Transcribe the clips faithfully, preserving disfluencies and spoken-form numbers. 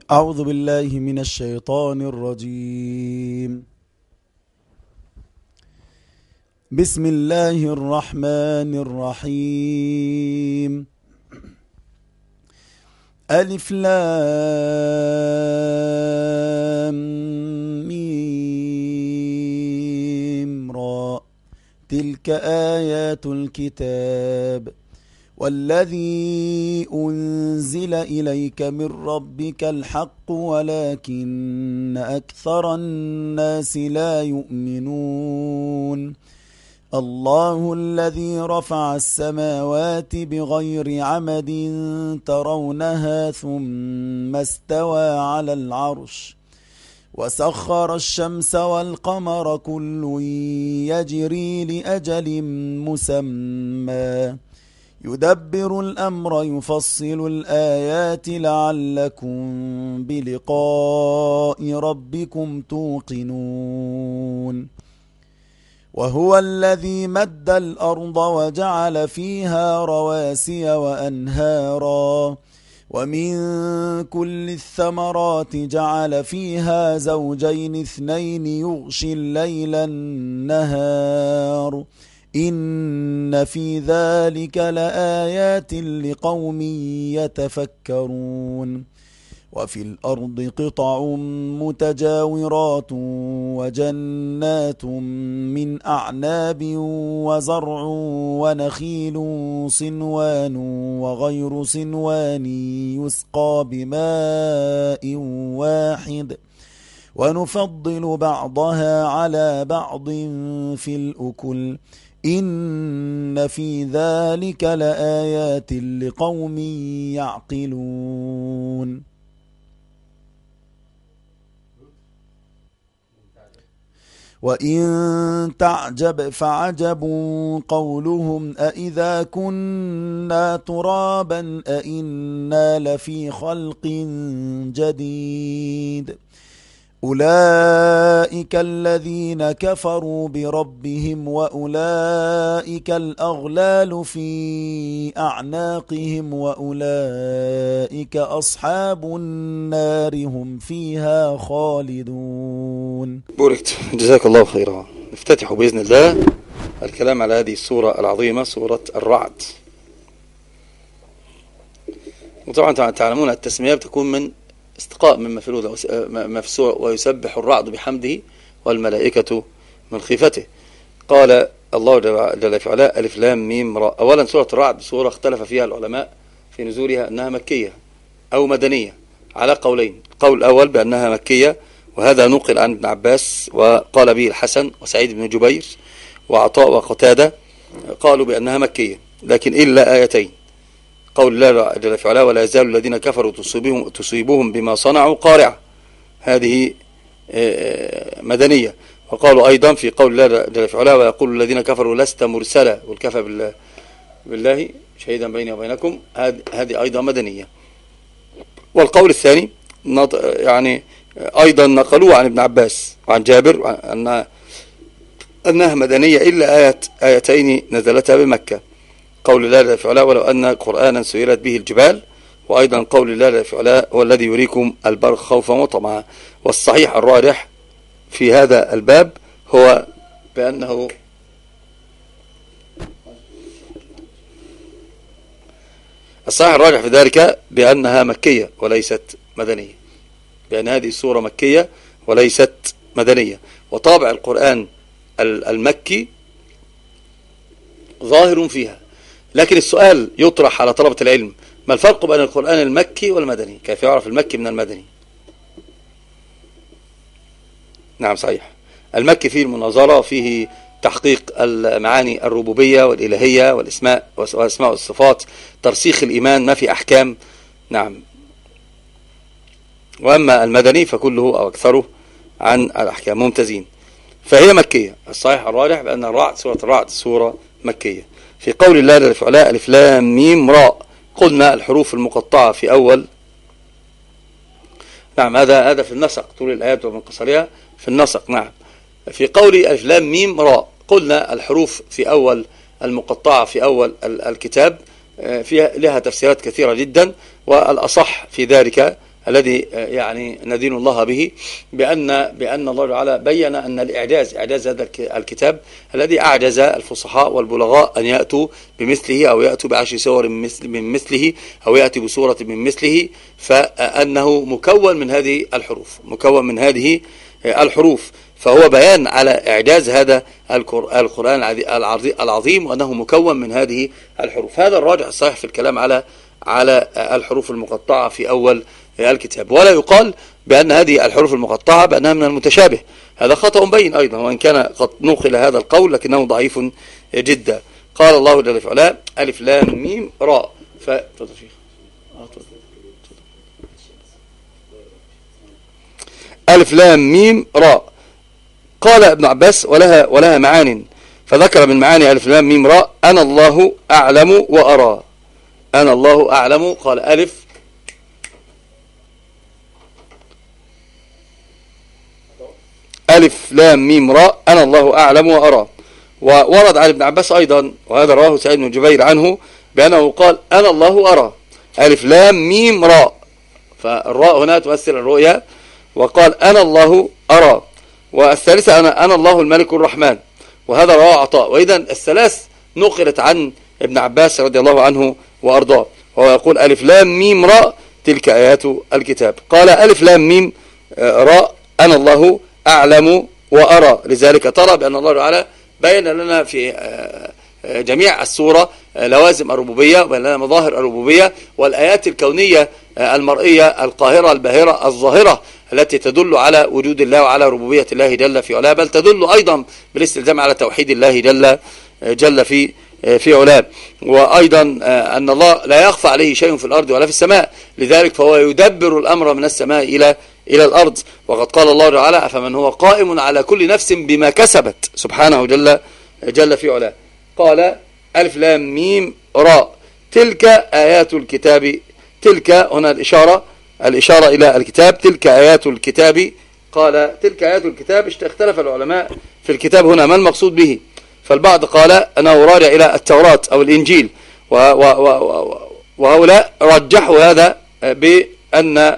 أعوذ بالله من الشيطان الرجيم. بسم الله الرحمن الرحيم. ألف لام ميم را تلك آيات الكتاب والذي أنزل إليك من ربك الحق ولكن أكثر الناس لا يؤمنون. الله الذي رفع السماوات بغير عمد ترونها ثم استوى على العرش وسخر الشمس والقمر كل يجري لأجل مسمى يدبر الأمر يفصل الآيات لعلكم بلقاء ربكم توقنون. وهو الذي مد الأرض وجعل فيها رواسي وأنهارا ومن كل الثمرات جعل فيها زوجين اثنين يغشي الليل النهار إن في ذلك لآيات لقوم يتفكرون. وفي الأرض قطع متجاورات وجنات من أعناب وزرع ونخيل صنوان وغير صنوان يسقى بماء واحد ونفضل بعضها على بعض في الأكل إن في ذلك لآيات لقوم يعقلون. وإن تعجب فعجب قولهم أإذا كنا ترابا أإنا لفي خلق جديد أولئك الذين كفروا بربهم وأولئك الأغلال في أعناقهم وأولئك أصحاب النار هم فيها خالدون. بوركت، جزاك الله خيرا. نفتتح بإذن الله الكلام على هذه السورة العظيمة، سورة الرعد. وطبعا تعلمون التسمية بتكون من استقاء مما في ما في السورة، ويسبح الرعد بحمده والملائكة من خيفته. قال الله جل في علاه ألف لام ميم را. أولا سورة الرعد سورة اختلف فيها العلماء في نزولها أنها مكية أو مدنية على قولين. قول الأول بأنها مكية، وهذا نقل عن ابن عباس وقال به الحسن وسعيد بن جبير وعطاء وقتادة، قالوا بأنها مكية لكن إلا آيتين. قول الله جل في علاه ولا يزال الذين كفروا تصيبهم, تصيبهم بما صنعوا قارعة، هذه مدنية. وقالوا أيضا في قول الله جل في علاه ويقول الذين كفروا لست مرسلا والكفى بالله, بالله شهيدا بيني وبينكم، هذه أيضا مدنية. والقول الثاني يعني أيضا نقلوه عن ابن عباس وعن جابر أنها, أنها مدنية إلا آية آيتين نزلتها بمكة. قول الله جل في علاه ولو أن قرآنا سيرت به الجبال، وأيضا قول الله جل في علاه هو الذي يريكم البرق خوفا وطمعا. والصحيح الراجح في هذا الباب هو بأنه الصحيح الراجح في ذلك بأنها مكية وليست مدنية، بأن هذه السورة مكية وليست مدنية. وطابع القرآن المكي ظاهر فيها، لكن السؤال يطرح على طلبة العلم: ما الفرق بين القرآن المكي والمدني؟ كيف يعرف المكي من المدني؟ نعم صحيح، المكي فيه المناظرة، فيه تحقيق المعاني الربوبية والإلهية والاسماء والاسماء والصفات، ترسيخ الإيمان، ما في أحكام. نعم. وأما المدني فكله أو أكثره عن الأحكام، ممتازين. فهي مكية. الصحيح الراجح بأن الرعد سورة الرعد سورة مكية. في قول الله جل في علاه ألف لام ميم را، قلنا الحروف المقطعة في أول. نعم هذا هذا في النسق، طول الآيات ومن قصرها في النسق. نعم في قول ألف لام ميم را قلنا الحروف في أول المقطعة في أول الكتاب فيها لها تفسيرات كثيرة جدا، والأصح في ذلك الذي يعني ندين الله به، بأن بأن الله تعالى بين أن الإعجاز إعجاز هذا الكتاب الذي أعجز الفصحاء والبلغاء أن يأتوا بمثله أو يأتوا بعشر سور من مثله أو يأتي بسورة من مثله، فأنه مكون من هذه الحروف مكون من هذه الحروف فهو بيان على إعجاز هذا القرآن العظيم وأنه مكون من هذه الحروف. هذا الراجح الصحيح في الكلام على على الحروف المقطعة في أول الكتاب. ولا يقال بأن هذه الحروف المقطعة بأنها من المتشابه، هذا خطأ بين أيضا، وإن كان قد نقل هذا القول لكنه ضعيف جدا. قال الله جل في علاه: ألف لام ميم راء. ف... ألف لام ميم راء. قال ابن عباس: ولها ولها معان، فذكر من معاني ألف لام ميم راء: أنا الله أعلم وأرى. أنا الله أعلم، قال ألف ألف لام ميم راء أنا الله أعلم وأرى. وورد عن ابن عباس أيضا، وهذا رواه سعيد بن جبير عنه، بأنه قال: أنا الله أرى ألف لام ميم راء، فالراء هنا تمثل الرؤيا، وقال: أنا الله أرى. والثالثة أنا, أنا الله الملك الرحمن، وهذا رواه عطاء. وإذا الثلاث نقلت عن ابن عباس رضي الله عنه وأرضاه، وهو يقول: ألف لام ميم راء تلك آيات الكتاب. قال: ألف لام ميم راء أنا الله أعلم وأرى. لذلك ترى بأن الله تعالى بين لنا في جميع السورة لوازم الربوبية، وبين لنا مظاهر الربوبية والآيات الكونية المرئية القاهرة الباهرة الظاهرة التي تدل على وجود الله وعلى ربوبية الله جل في علاه، بل تدل أيضا بالاستلزام على توحيد الله جل جل في في علاه. وأيضا أن الله لا يخفى عليه شيء في الأرض ولا في السماء، لذلك فهو يدبر الأمر من السماء إلى إلى الأرض. وقد قال الله تعالى: أفمن هو قائم على كل نفس بما كسبت، سبحانه جل جل في علاه. قال: ألف لام ميم راء تلك آيات الكتاب. تلك هنا الإشارة الإشارة إلى الكتاب، تلك آيات الكتاب. قال: تلك آيات الكتاب. اختلف العلماء في الكتاب هنا ما المقصود به، فالبعض قال أنه راجع إلى التوراة أو الإنجيل، وهؤلاء رجحوا هذا بأن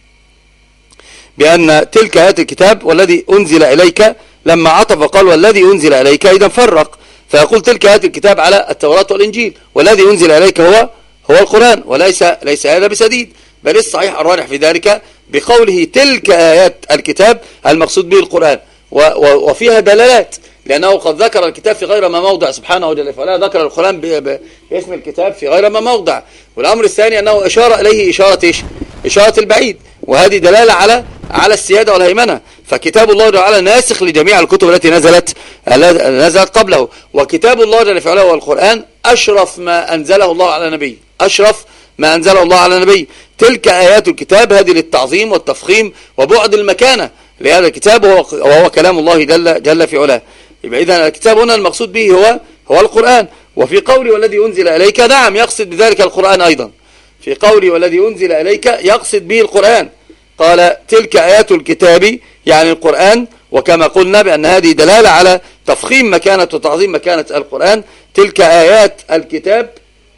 بأن تلك آيات الكتاب والذي أنزل إليك، لما عطف قال والذي أنزل إليك، إذا فرق فيقول تلك آيات الكتاب على التوراة والإنجيل، والذي أنزل إليك هو هو القرآن، وليس ليس هذا بسديد، بل الصحيح الراجح في ذلك بقوله تلك آيات الكتاب المقصود به القرآن، وفيها دلالات، لأنه قد ذكر الكتاب في غير ما موضع سبحانه وتعالى، فلا ذكر القرآن باسم الكتاب في غير ما موضع. والأمر الثاني أنه إشارة إليه إشارة إيش؟ إشارة البعيد، وهذه دلالة على على السيادة والهيمنة. فكتاب الله تعالى ناسخ لجميع الكتب التي نزلت نزلت قبله، وكتاب الله جل في علاه والقرآن أشرف ما أنزله الله على نبي، أشرف ما أنزله الله على نبي. تلك آيات الكتاب، هذه للتعظيم والتفخيم وبعد المكانة لهذا الكتاب، وهو كلام الله جل جل في علاه. يبقى إذا الكتاب هنا المقصود به هو هو القرآن. وفي قولي والذي أنزل إليك، نعم يقصد بذلك القرآن أيضا، في قولي والذي أنزل إليك يقصد به القرآن. قال تلك آيات الكتاب يعني القرآن، وكما قلنا بأن هذه دلالة على تفخيم مكانة وتعظيم مكانة القرآن. تلك آيات الكتاب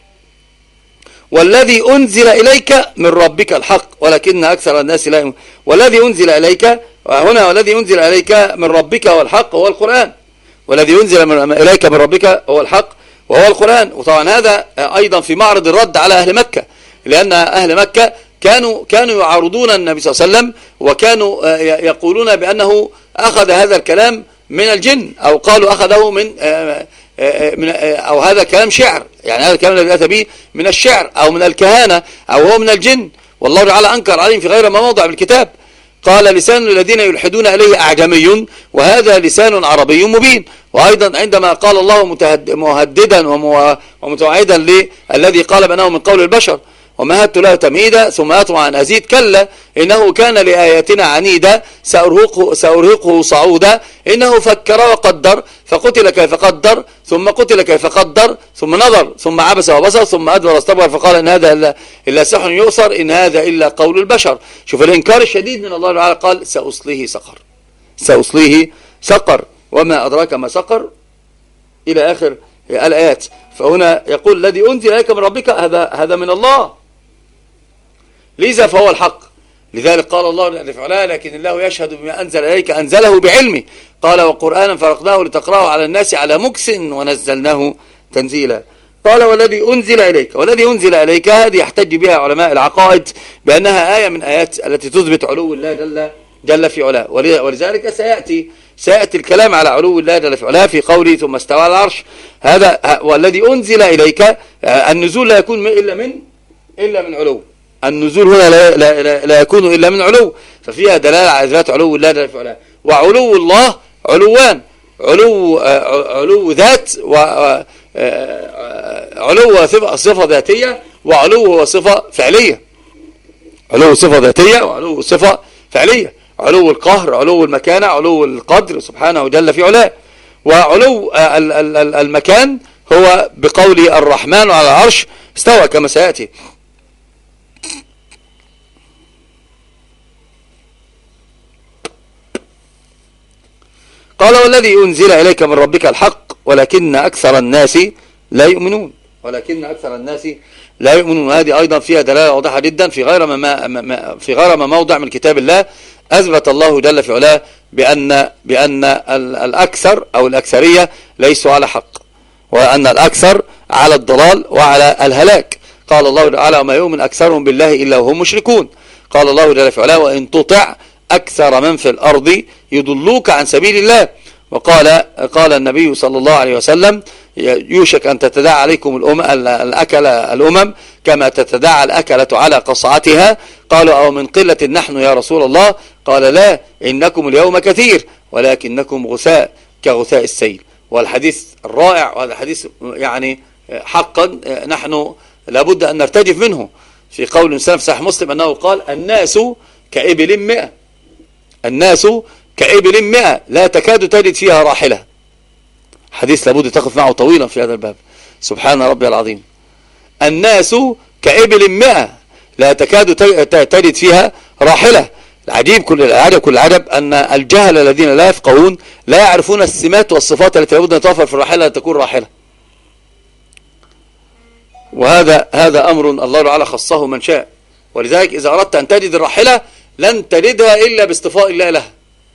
والذي أنزل إليك من ربك الحق ولكن أكثر الناس لا يؤمنون. والذي أنزل إليك هنا، والذي أنزل إليك من ربك والحق هو القرآن، والذي أنزل من إليك من ربك هو الحق وهو القرآن. وطبعا هذا أيضا في معرض الرد على أهل مكة، لأن أهل مكة كانوا كانوا يعارضون النبي صلى الله عليه وسلم، وكانوا يقولون بأنه أخذ هذا الكلام من الجن، أو قالوا أخذه من من أو هذا كلام شعر، يعني هذا الكلام الذي أتى به من الشعر أو من الكهانة أو هو من الجن، والله تعالى أنكر عليهم في غير ما موضع بالكتاب. قال لسان الذين يلحدون إليه أعجمي وهذا لسان عربي مبين. وأيضا عندما قال الله مهددا ومتوعدا للذي قال بأنه من قول البشر ومهدت له تمهيدا ثم أطمع أن أزيد، كلا إنه كان لآياتنا عنيدا سأرهقه, سأرهقه صعودا إنه فكر وقدر فقتل كيف قدر ثم قتل كيف قدر ثم نظر ثم عبس وبصر ثم أدبر واستكبر فقال إن هذا إلا, إلا سحر يؤثر إن هذا إلا قول البشر. شوف الإنكار الشديد من الله تعالى، قال سأصليه سقر، سأصليه سقر وما أدراك ما سقر إلى آخر الآيات. فهنا يقول الذي أنزل إليك من ربك، هذا هذا من الله، لذا فهو الحق. لذلك قال الله جل في علاه لكن الله يشهد بما أنزل إليك أنزله بعلمه. قال وقرآنا فرقناه لتقرأه على الناس على مكس ونزلناه تنزيلا. قال والذي أنزل إليك، والذي أنزل إليك هذه يحتج بها علماء العقائد بأنها آية من آيات التي تثبت علو الله جل, جل في علاه. ولذلك سيأتي سيأتي الكلام على علو الله جل في علاه في قوله ثم استوى على العرش. هذا والذي أنزل إليك، النزول لا يكون إلا من إلا من علو. النزول هنا لا, لا, لا, لا يكون إلا من علو، ففيها دلالة على ذات علو الله جل في علاه. وعلو الله علوان، علو علو ذات وعلو صفة ذاتية، وعلو صفة فعلية. علو صفة ذاتية وعلو صفة فعلية. علو القهر، علو المكانة، علو القدر سبحانه جل في علاه. وعلو المكان هو بقول الرحمن على العرش استوى كما سيأتي. قال والذي أنزل إليك من ربك الحق ولكن أكثر الناس لا يؤمنون. ولكن أكثر الناس لا يؤمنون. هذه أيضا فيها دلالة واضحة جدا في غير ما في غير ما موضع من كتاب الله أثبت الله جل في علاه بأن بأن الأكثر أو الأكثرية ليسوا على حق، وأن الأكثر على الضلال وعلى الهلاك. قال الله تعالى وما يؤمن أكثرهم بالله إلا وهم مشركون. قال الله جل في علاه وإن تطع أكثر من في الأرض يضلوك عن سبيل الله. وقال قال النبي صلى الله عليه وسلم يوشك أن تتداعى عليكم الأمم الأكل الأمم كما تتداعى الأكلة على قصعتها. قالوا أو من قلة نحن يا رسول الله؟ قال لا إنكم اليوم كثير ولكنكم غثاء كغثاء السيل. والحديث الرائع، وهذا حديث يعني حقا نحن لابد أن نرتجف منه، في قول سلف صحيح مسلم أنه قال الناس كإبل مئة، الناس كإبل مئة لا تكاد تجد فيها راحلة. حديث لابد تقف معه طويلا في هذا الباب. سبحان ربي العظيم. الناس كإبل مئة لا تكاد تجد فيها راحلة. العجيب كل العجب كل العجب أن الجهل الذين لا يفقهون لا يعرفون السمات والصفات التي لابد أن توفر في الراحلة لتكون راحلة. وهذا هذا أمر الله تعالى خصه من شاء. ولذلك إذا أردت أن تجد الراحلة لن تجدها إلا باصطفاء الله لها،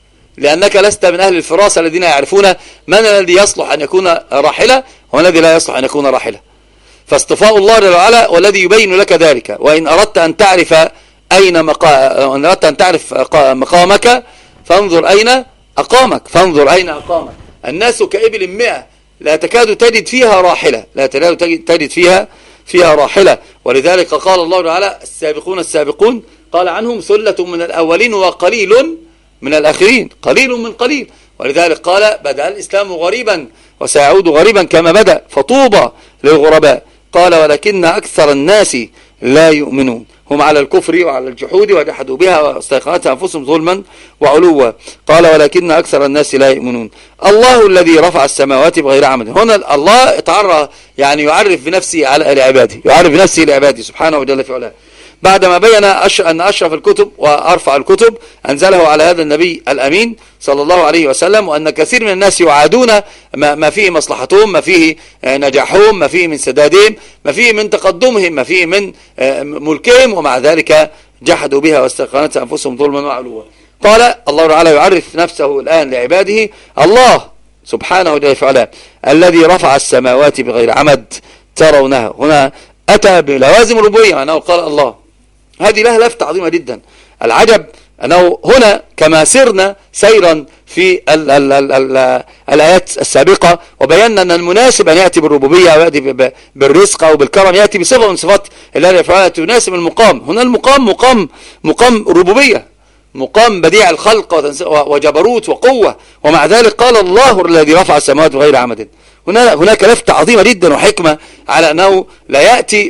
لأنك لست من أهل الفراسة الذين يعرفون من الذي يصلح أن يكون راحلة ومن الذي لا يصلح أن يكون راحلة. فاصطفاء الله جل وعلا والذي يبين لك ذلك. وإن أردت أن تعرف أين مقا... وإن أردت أن تعرف مقامك فانظر أين أقامك، فانظر أين أقامك. الناس كإبل مئة لا تكاد تجد فيها راحلة، لا تكاد تجد فيها فيها راحلة. ولذلك قال الله تعالى السابقون السابقون قال عنهم ثلة من الأولين وقليل من الآخرين، قليل من قليل. ولذلك قال بدأ الإسلام غريبا وسيعود غريبا كما بدأ فطوبى للغرباء. قال ولكن أكثر الناس لا يؤمنون، هم على الكفر وعلى الجحود وجحدوا بها واستيقنتها أنفسهم ظلما وعلوا. قال ولكن أكثر الناس لا يؤمنون. الله الذي رفع السماوات بغير عمد. هنا الله تعرى يعني يعرف بنفسه على لعباده، يعرف بنفسه لعباده سبحانه وجل في علاه، بعدما بين أن أشرف الكتب وأرفع الكتب أنزله على هذا النبي الأمين صلى الله عليه وسلم، وأن كثير من الناس يعادون ما فيه مصلحتهم، ما فيه نجاحهم، ما فيه من سدادهم، ما فيه من تقدمهم، ما فيه من ملكهم، ومع ذلك جحدوا بها واستيقنتها أنفسهم ظلما وعلوا. قال الله تعالى يعرف نفسه الآن لعباده الله سبحانه وتعالى الذي رفع السماوات بغير عمد ترونها. هنا أتى بلوازم الربوبية أنه قال الله. هذه لها لفتة عظيمة جدا. العجب أنه هنا كما سرنا سيرا في ال ال ال ال الآيات السابقة وبينا أن المناسب أن يأتي بالربوبية ويأتي بالرزق أو بالكرم، يأتي بصفة من صفات الله يفعلها تناسب المقام. هنا المقام مقام مقام ربوبية، مقام بديع الخلق وجبروت وقوة، ومع ذلك قال الله الذي رفع السماوات بغير عمد. هنا هناك لفتة عظيمة جدا وحكمة على أنه لا يأتي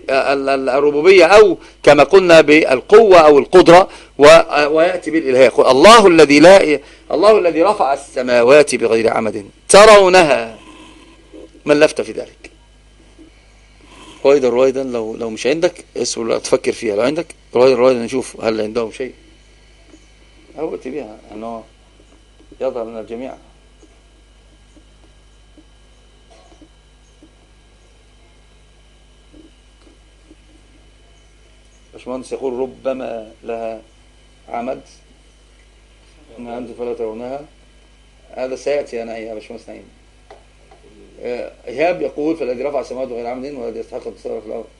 بالربوبية أو كما قلنا بالقوة أو القدرة ويأتي بالإلهاء. الله الذي لا الله الذي رفع السماوات بغير عمد ترونها. ما اللفتة في ذلك؟ رويدا رويدا لو لو مش عندك اسمه تفكر فيها، لو عندك رويدا رويدا نشوف هل عندهم شيء أو ائتي بها أنه يظهر من الجميع. باشمهندس يقول ربما لها عمد ما أنتم فلا ترونها، هذا سيأتي أنا يا باشمهندس نعيم. إيهاب يقول فالذي رفع السماوات بغير عمد والذي يستحق التصرف في الأرض.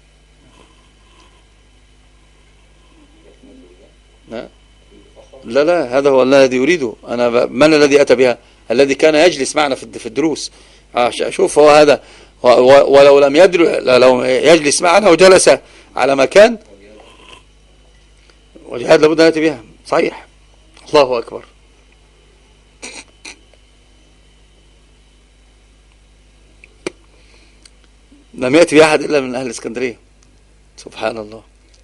لا لا هذا هو الذي يريده أنا. من الذي أتى بها؟ الذي كان يجلس معنا في الدروس. شوف هو هذا، ولو لم يدر لو يجلس معنا وجلس على مكان وجهاد لابد أن يأتي بها. صحيح. الله أكبر. لم يأتي بأحد إلا من أهل الإسكندرية. سبحان الله.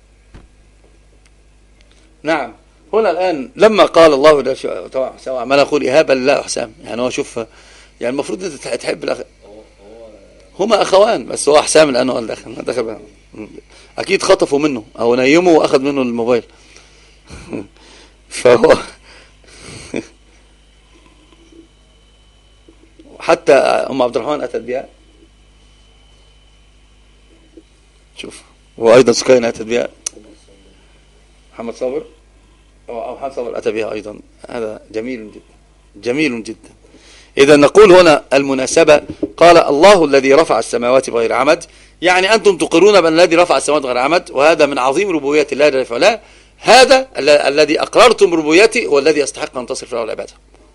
نعم. هنا الآن لما قال الله ده طبعا سواء ما نقول إيهابا لا حسام، يعني هو شوف يعني المفروض أنت تحب الأخ، هما أخوان بس هو حسام لأنه قال دخل دخل أكيد خطفوا منه أو نيموا وأخذ منه الموبايل فهو حتى أم عبد الرحمن أتت بها. شوف وأيضا سكين أتت بها، محمد صابر أو محمد صابر أتى بها أيضا. هذا جميل جدا جميل جدا. إذا نقول هنا المناسبة، قال الله الذي رفع السماوات بغير عمد، يعني أنتم تقرون بأن الذي رفع السماوات بغير عمد، وهذا من عظيم ربوبية الله جل وعلا. هذا الذي أقررتم ربوبيته والذي يستحق أن تصرف له العبادة.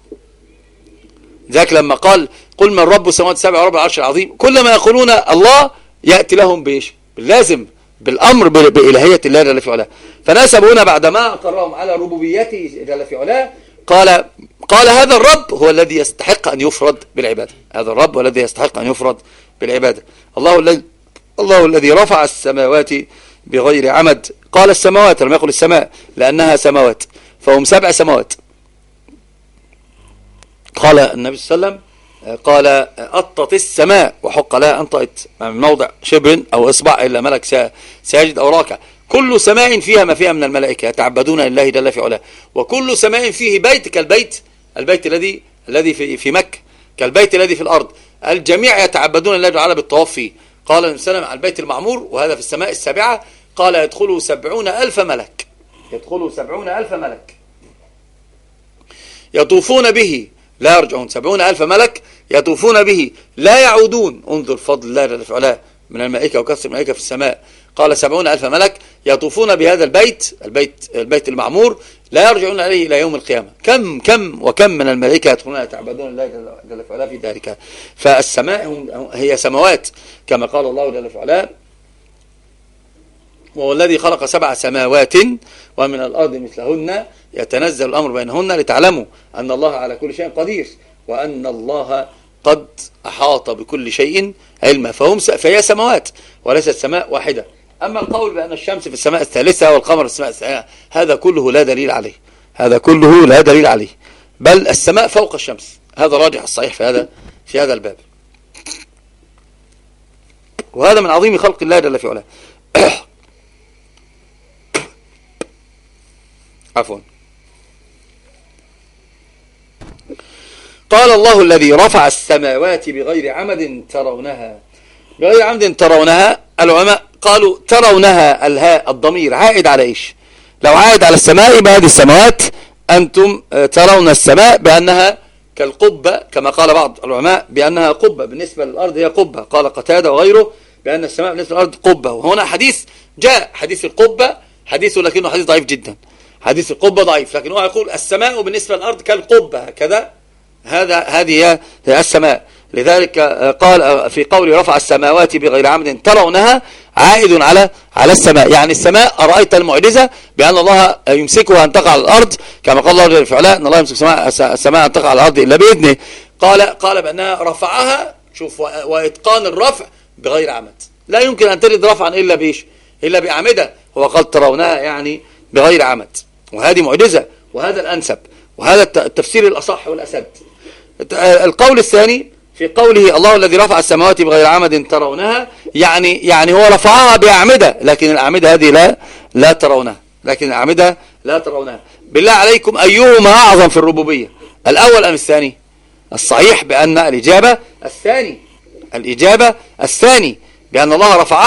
ذاك لما قال قل من رب السماوات السبع ورب العرش العظيم، كل ما يقولون الله يأتي لهم بإيش؟ باللازم بالأمر بإلهية الله جل وعلا. فناسب هنا بعدما أقرهم على ربوبيته جل وعلا قال قال هذا الرب هو الذي يستحق أن يفرد بالعبادة. هذا الرب هو الذي يستحق أن يفرد بالعبادة. الله الذي الله الذي رفع السماوات بغير عمد. قال السماوات لم يقل السماء لأنها سماوات، فهم سبع سماوات. قال النبي صلى الله عليه وسلم قال أطت السماء وحق لها أن طئت، من موضع شبر أو إصبع إلا ملك ساجد أو راكع. كل سماء فيها ما فيها من الملائكة يتعبدون لله جل في علاه، وكل سماء فيه بيت كالبيت البيت الذي الذي في في مكة كالبيت الذي في الأرض، الجميع يتعبدون لله تعالى بالطواف فيه. قال النبي صلى الله عليه وسلم على البيت المعمور وهذا في السماء السابعة، قال يدخله سبعون ألف ملك يدخله سبعون ألف ملك يطوفون به لا يرجعون. سبعون ألف ملك يطوفون به لا يعودون. انظر فضل الله جل في علاه من الملائكة وكثر الملائكة في السماء. قال سبعون ألف ملك يطوفون بهذا البيت البيت البيت المعمور لا يرجعون عليه إلى يوم القيامة. كم كم وكم من الملائكة يدخلون يتعبدون الله جل في علاه في ذلك. فالسماء هي سماوات كما قال الله جل في علاه وهو الذي خلق سبع سماوات ومن الأرض مثلهن يتنزل الأمر بينهن لتعلموا أن الله على كل شيء قدير وأن الله قد أحاط بكل شيء علما. فهم فهي سماوات وليست سماء واحدة. أما القول بأن الشمس في السماء الثالثة والقمر في السماء الثانية هذا كله لا دليل عليه. هذا كله لا دليل عليه، بل السماء فوق الشمس. هذا راجح الصحيح في هذا في هذا الباب، وهذا من عظيم خلق الله جل في علاه. عفوا. قال الله الذي رفع السماوات بغير عمد ترونها. بغير عمد ترونها، العلماء قالوا ترونها الهاء الضمير عائد على ايش؟ لو عائد على السماء يبقى هذه السماوات انتم ترون السماء بانها كالقبة كما قال بعض العلماء بانها قبة بالنسبة للارض هي قبة. قال قتادة وغيره بان السماء بالنسبة للارض قبة. وهنا حديث جاء حديث القبة حديث لكنه حديث ضعيف جدا. حديث القبة ضعيف، لكن هو يقول السماء بالنسبة للارض كالقبة كذا. هذا هذه هي السماء. لذلك قال في قول رفع السماوات بغير عمد ترونها عائد على على السماء، يعني السماء أرأيت المعجزة بأن الله يمسكها أن تقع على الأرض كما قال الله جل في علاه أن الله يمسك السماء أن تقع على الأرض إلا بإذنه. قال قال بأنها رفعها، شوف، وإتقان الرفع بغير عمد. لا يمكن أن ترد رفعا إلا بإيش؟ إلا بأعمدة. هو قال ترونها يعني بغير عمد، وهذه معجزة، وهذا الأنسب، وهذا التفسير الأصح والأسد. القول الثاني في قوله الله الذي رفع السماوات بغير عمد ترونها، يعني يعني هو رفعها بأعمدة، لكن الأعمدة هذه لا لا ترونها، لكن الأعمدة لا ترونها. بالله عليكم أيهما أعظم في الربوبية، الأول أم الثاني؟ الصحيح بأن الإجابة الثاني الإجابة الثاني بأن الله رفعها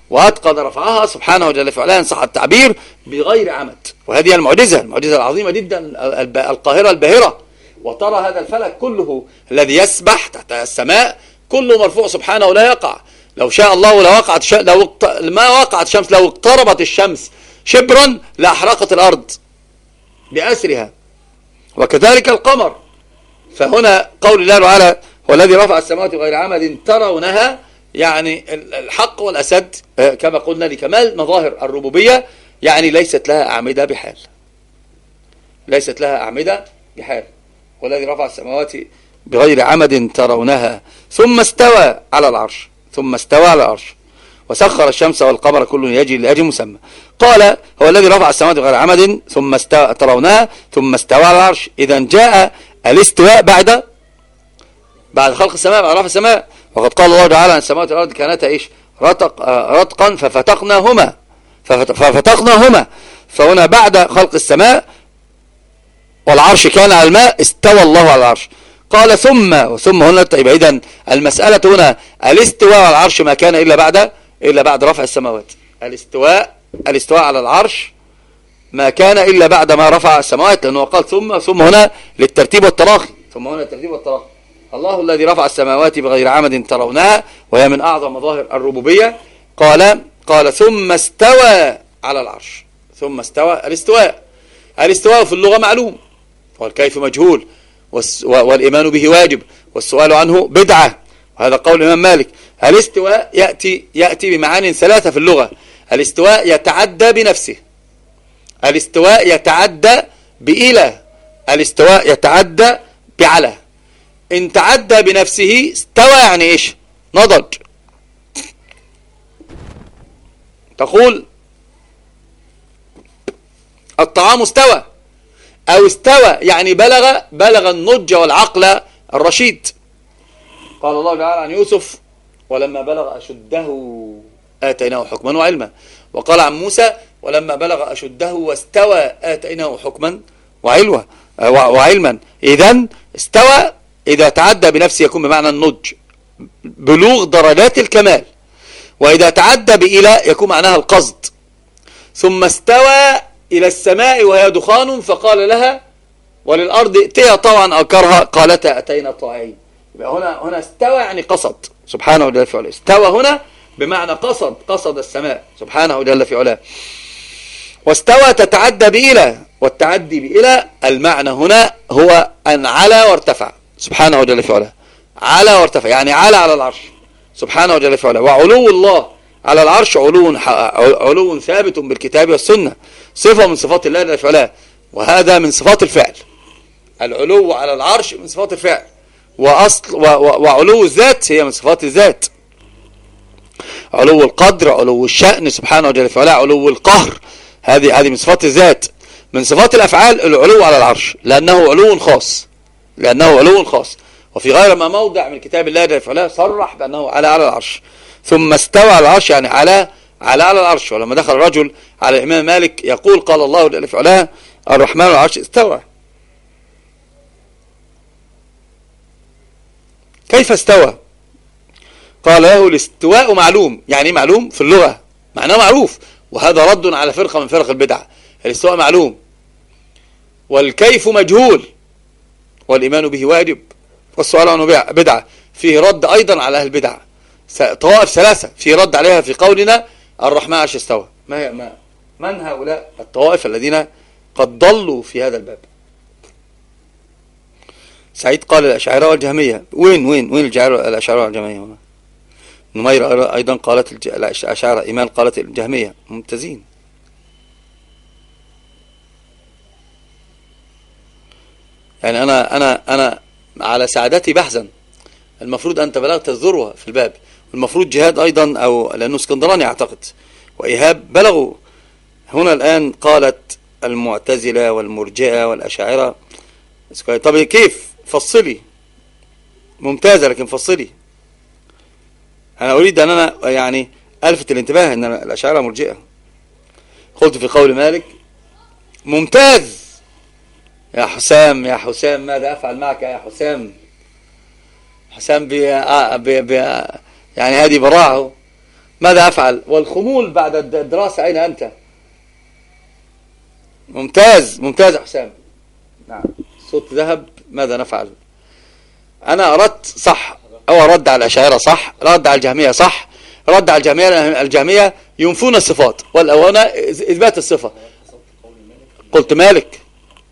وأتقن رفعها سبحانه جل في علاه إن صح التعبير بغير عمد. وهذه المعجزة المعجزة العظيمة جدا القاهرة الباهرة. وترى هذا الفلك كله الذي يسبح تحت السماء كله مرفوع سبحانه لا يقع. لو شاء الله لو وقعت ش... لو ما وقعت الشمس، لو اقتربت الشمس شبرا لأحرقت الأرض بأسرها، وكذلك القمر. فهنا قول الله تعالى هو الذي رفع السماوات بغير عمد ترونها، يعني الحق والأسد كما قلنا لكمال مظاهر الربوبية، يعني ليست لها أعمدة بحال، ليست لها أعمدة بحال. والذي رفع السماوات بغير عمد ترونها ثم استوى على العرش، ثم استوى على العرش وسخر الشمس والقمر كل يجري لأجل مسمى. قال هو الذي رفع السماوات بغير عمد ثم استوى ترونها ثم استوى على العرش. إذا جاء الاستواء بعد بعد خلق السماء، بعد رفع السماء. وقد قال الله تعالى عن السماوات والأرض كانتا إيش رتق رتقا ففتقناهما ففتقناهما. فهنا بعد خلق السماء والعرش كان على الماء استوى الله على العرش. قال ثم وثم هنا يبقى إذن المسألة هنا الاستواء على العرش ما كان إلا بعد إلا بعد رفع السماوات. الاستواء الاستواء على العرش ما كان إلا بعد ما رفع السماوات، لأنه قال ثم ثم هنا للترتيب والتراخي، ثم هنا الترتيب والتراخي. الله الذي رفع السماوات بغير عمد ترونها، وهي من أعظم مظاهر الربوبية. قال قال ثم استوى على العرش. ثم استوى الاستواء الاستواء في اللغة معلوم، والكيف مجهول، والإيمان به واجب، والسؤال عنه بدعة. وهذا قول الإمام مالك. الاستواء يأتي يأتي بمعاني ثلاثة في اللغة. الاستواء يتعدى بنفسه، الاستواء يتعدى بإلى، الاستواء يتعدى بعلى. إن تعدى بنفسه استوى يعني إيش؟ نضج. تقول الطعام استوى، أو استوى يعني بلغ بلغ النضج والعقل الرشيد. قال الله تعالى عن يوسف ولما بلغ أشده آتيناه حكما وعلما. وقال عن موسى ولما بلغ أشده واستوى آتيناه حكما وعلما. إذن استوى إذا تعدى بنفسه يكون بمعنى النضج، بلوغ درجات الكمال. وإذا تعدى بإلى يكون معناها القصد. ثم استوى إلى السماء وهي دخان فقال لها وللأرض ائتيا طوعا أو كرها قالتا أتينا طاعين. يبقى هنا هنا استوى يعني قصد سبحانه جل في علاه. استوى هنا بمعنى قصد قصد السماء سبحانه جل في علاه. واستوى تتعدى بإلى، والتعدي بإلى المعنى هنا هو أن علا وارتفع سبحانه جل في علاه. علا وارتفع يعني علا على العرش سبحانه جل في علاه. وعلو الله على العرش علو علو ثابت بالكتاب والسنة، صفة من صفات الله جل في علاه، وهذا من صفات الفعل. العلو على العرش من صفات الفعل، وأصل وعلو الذات هي من صفات الذات. علو القدر، علو الشأن سبحانه جل في علاه، علو القهر، هذه هذه من صفات الذات. من صفات الأفعال العلو على العرش، لأنه علو خاص، لأنه علو خاص. وفي غير ما موضع من كتاب الله جل في علاه صرح بأنه على على العرش. ثم استوى على العرش يعني على على على العرش. ولما دخل رجل على الإمام مالك يقول قال الله جل في علاه الرحمن على العرش استوى. كيف استوى؟ قال له الاستواء معلوم. يعني معلوم في اللغة معناه معروف، وهذا رد على فرقة من فرق البدع. الاستواء معلوم والكيف مجهول، والإيمان به واجب، والسؤال عنه بدعة. فيه رد أيضا على أهل البدع. طوائف ثلاثة في رد عليها في قولنا الرحمن عرش استوى. ما هي ما من هؤلاء الطوائف الذين قد ضلوا في هذا الباب؟ سعيد قال الأشاعرة والجهمية. وين وين وين الأشاعرة والجهمية هنا؟ نمير أيضا قالت الأشاعرة. إيمان قالت الجهمية. ممتازين. يعني أنا أنا أنا على سعادتي بحزن. المفروض أنت بلغت الذروة في الباب، والمفروض جهاد أيضا، أو لأنه اسكندراني أعتقد وإيهاب بلغوا هنا الآن. قالت المعتزلة والمرجئة والأشاعرة. طب كيف؟ فصلي. ممتازة لكن فصلي. أنا أريد أن أنا يعني ألفت الانتباه أن الأشاعرة مرجئة. قلت في قول مالك ممتاز يا حسام يا حسام ماذا أفعل معك يا حسام؟ حسام بي... بي... بي... يعني هذه براعه. ماذا أفعل؟ والخمول بعد الدراسة أين أنت؟ ممتاز ممتاز حسام. نعم صوت ذهب. ماذا نفعل؟ أنا أردت صح، أو رد على الأشاعرة صح، رد على الجهمية صح، رد على الجهمية. الجهمية ينفون الصفات والأولى إثبات الصفة. قلت مالك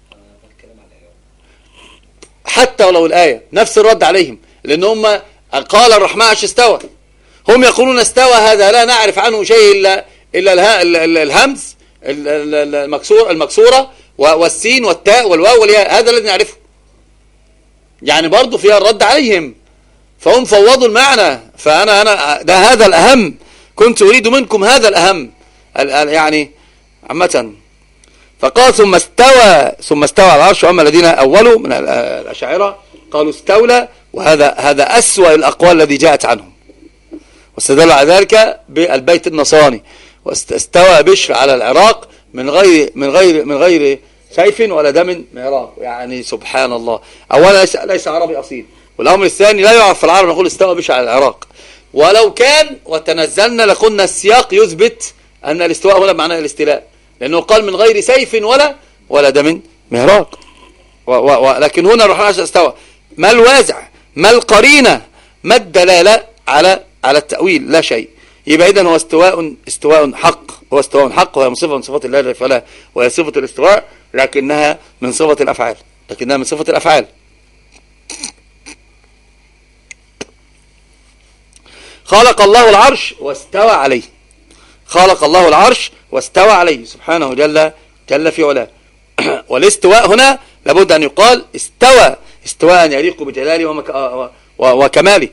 حتى ولو الآية نفس الرد عليهم، لأن هم قال الرحمن عرش استوى، هم يقولون استوى، هذا لا نعرف عنه شيء إلا إلا الهمز المكسور المكسورة والسين والتاء والواو والياء، هذا الذي نعرفه. يعني برضو فيها الرد عليهم، فهم فوضوا المعنى. فأنا أنا ده هذا الأهم، كنت أريد منكم هذا الأهم يعني عامة. فقال ثم استوى ثم استوى على العرش. وأما الذين أولوا من الأشاعرة قالوا استولى، وهذا هذا أسوأ الأقوال الذي جاءت عنهم، واستدل على ذلك بالبيت النصراني. واستوى بشر على العراق من غير من غير من غير سيف ولا دم مهراق. يعني سبحان الله، أولا ليس, ليس عربي أصيل، والأمر الثاني لا يعرف في العرب نقول استوى بشر على العراق. ولو كان وتنزلنا لقلنا السياق يثبت أن الاستواء هنا معناه الاستيلاء، لأنه قال من غير سيف ولا ولا دم مهراق. ولكن هنا الرحمن استوى. ما الوازع؟ ما القرينة؟ ما الدلالة على على التأويل؟ لا شيء. يبقى إذن هو استواء استواء حق، هو استواء حق، وهي من صفة من صفات الله جل وعلا، وهي صفة الاستواء، لكنها من صفة الأفعال، لكنها من صفة الأفعال. خلق الله العرش واستوى عليه، خلق الله العرش واستوى عليه سبحانه جل جل في علاه. والاستواء هنا لابد أن يقال استوى استواء يليق بجلاله وكماله،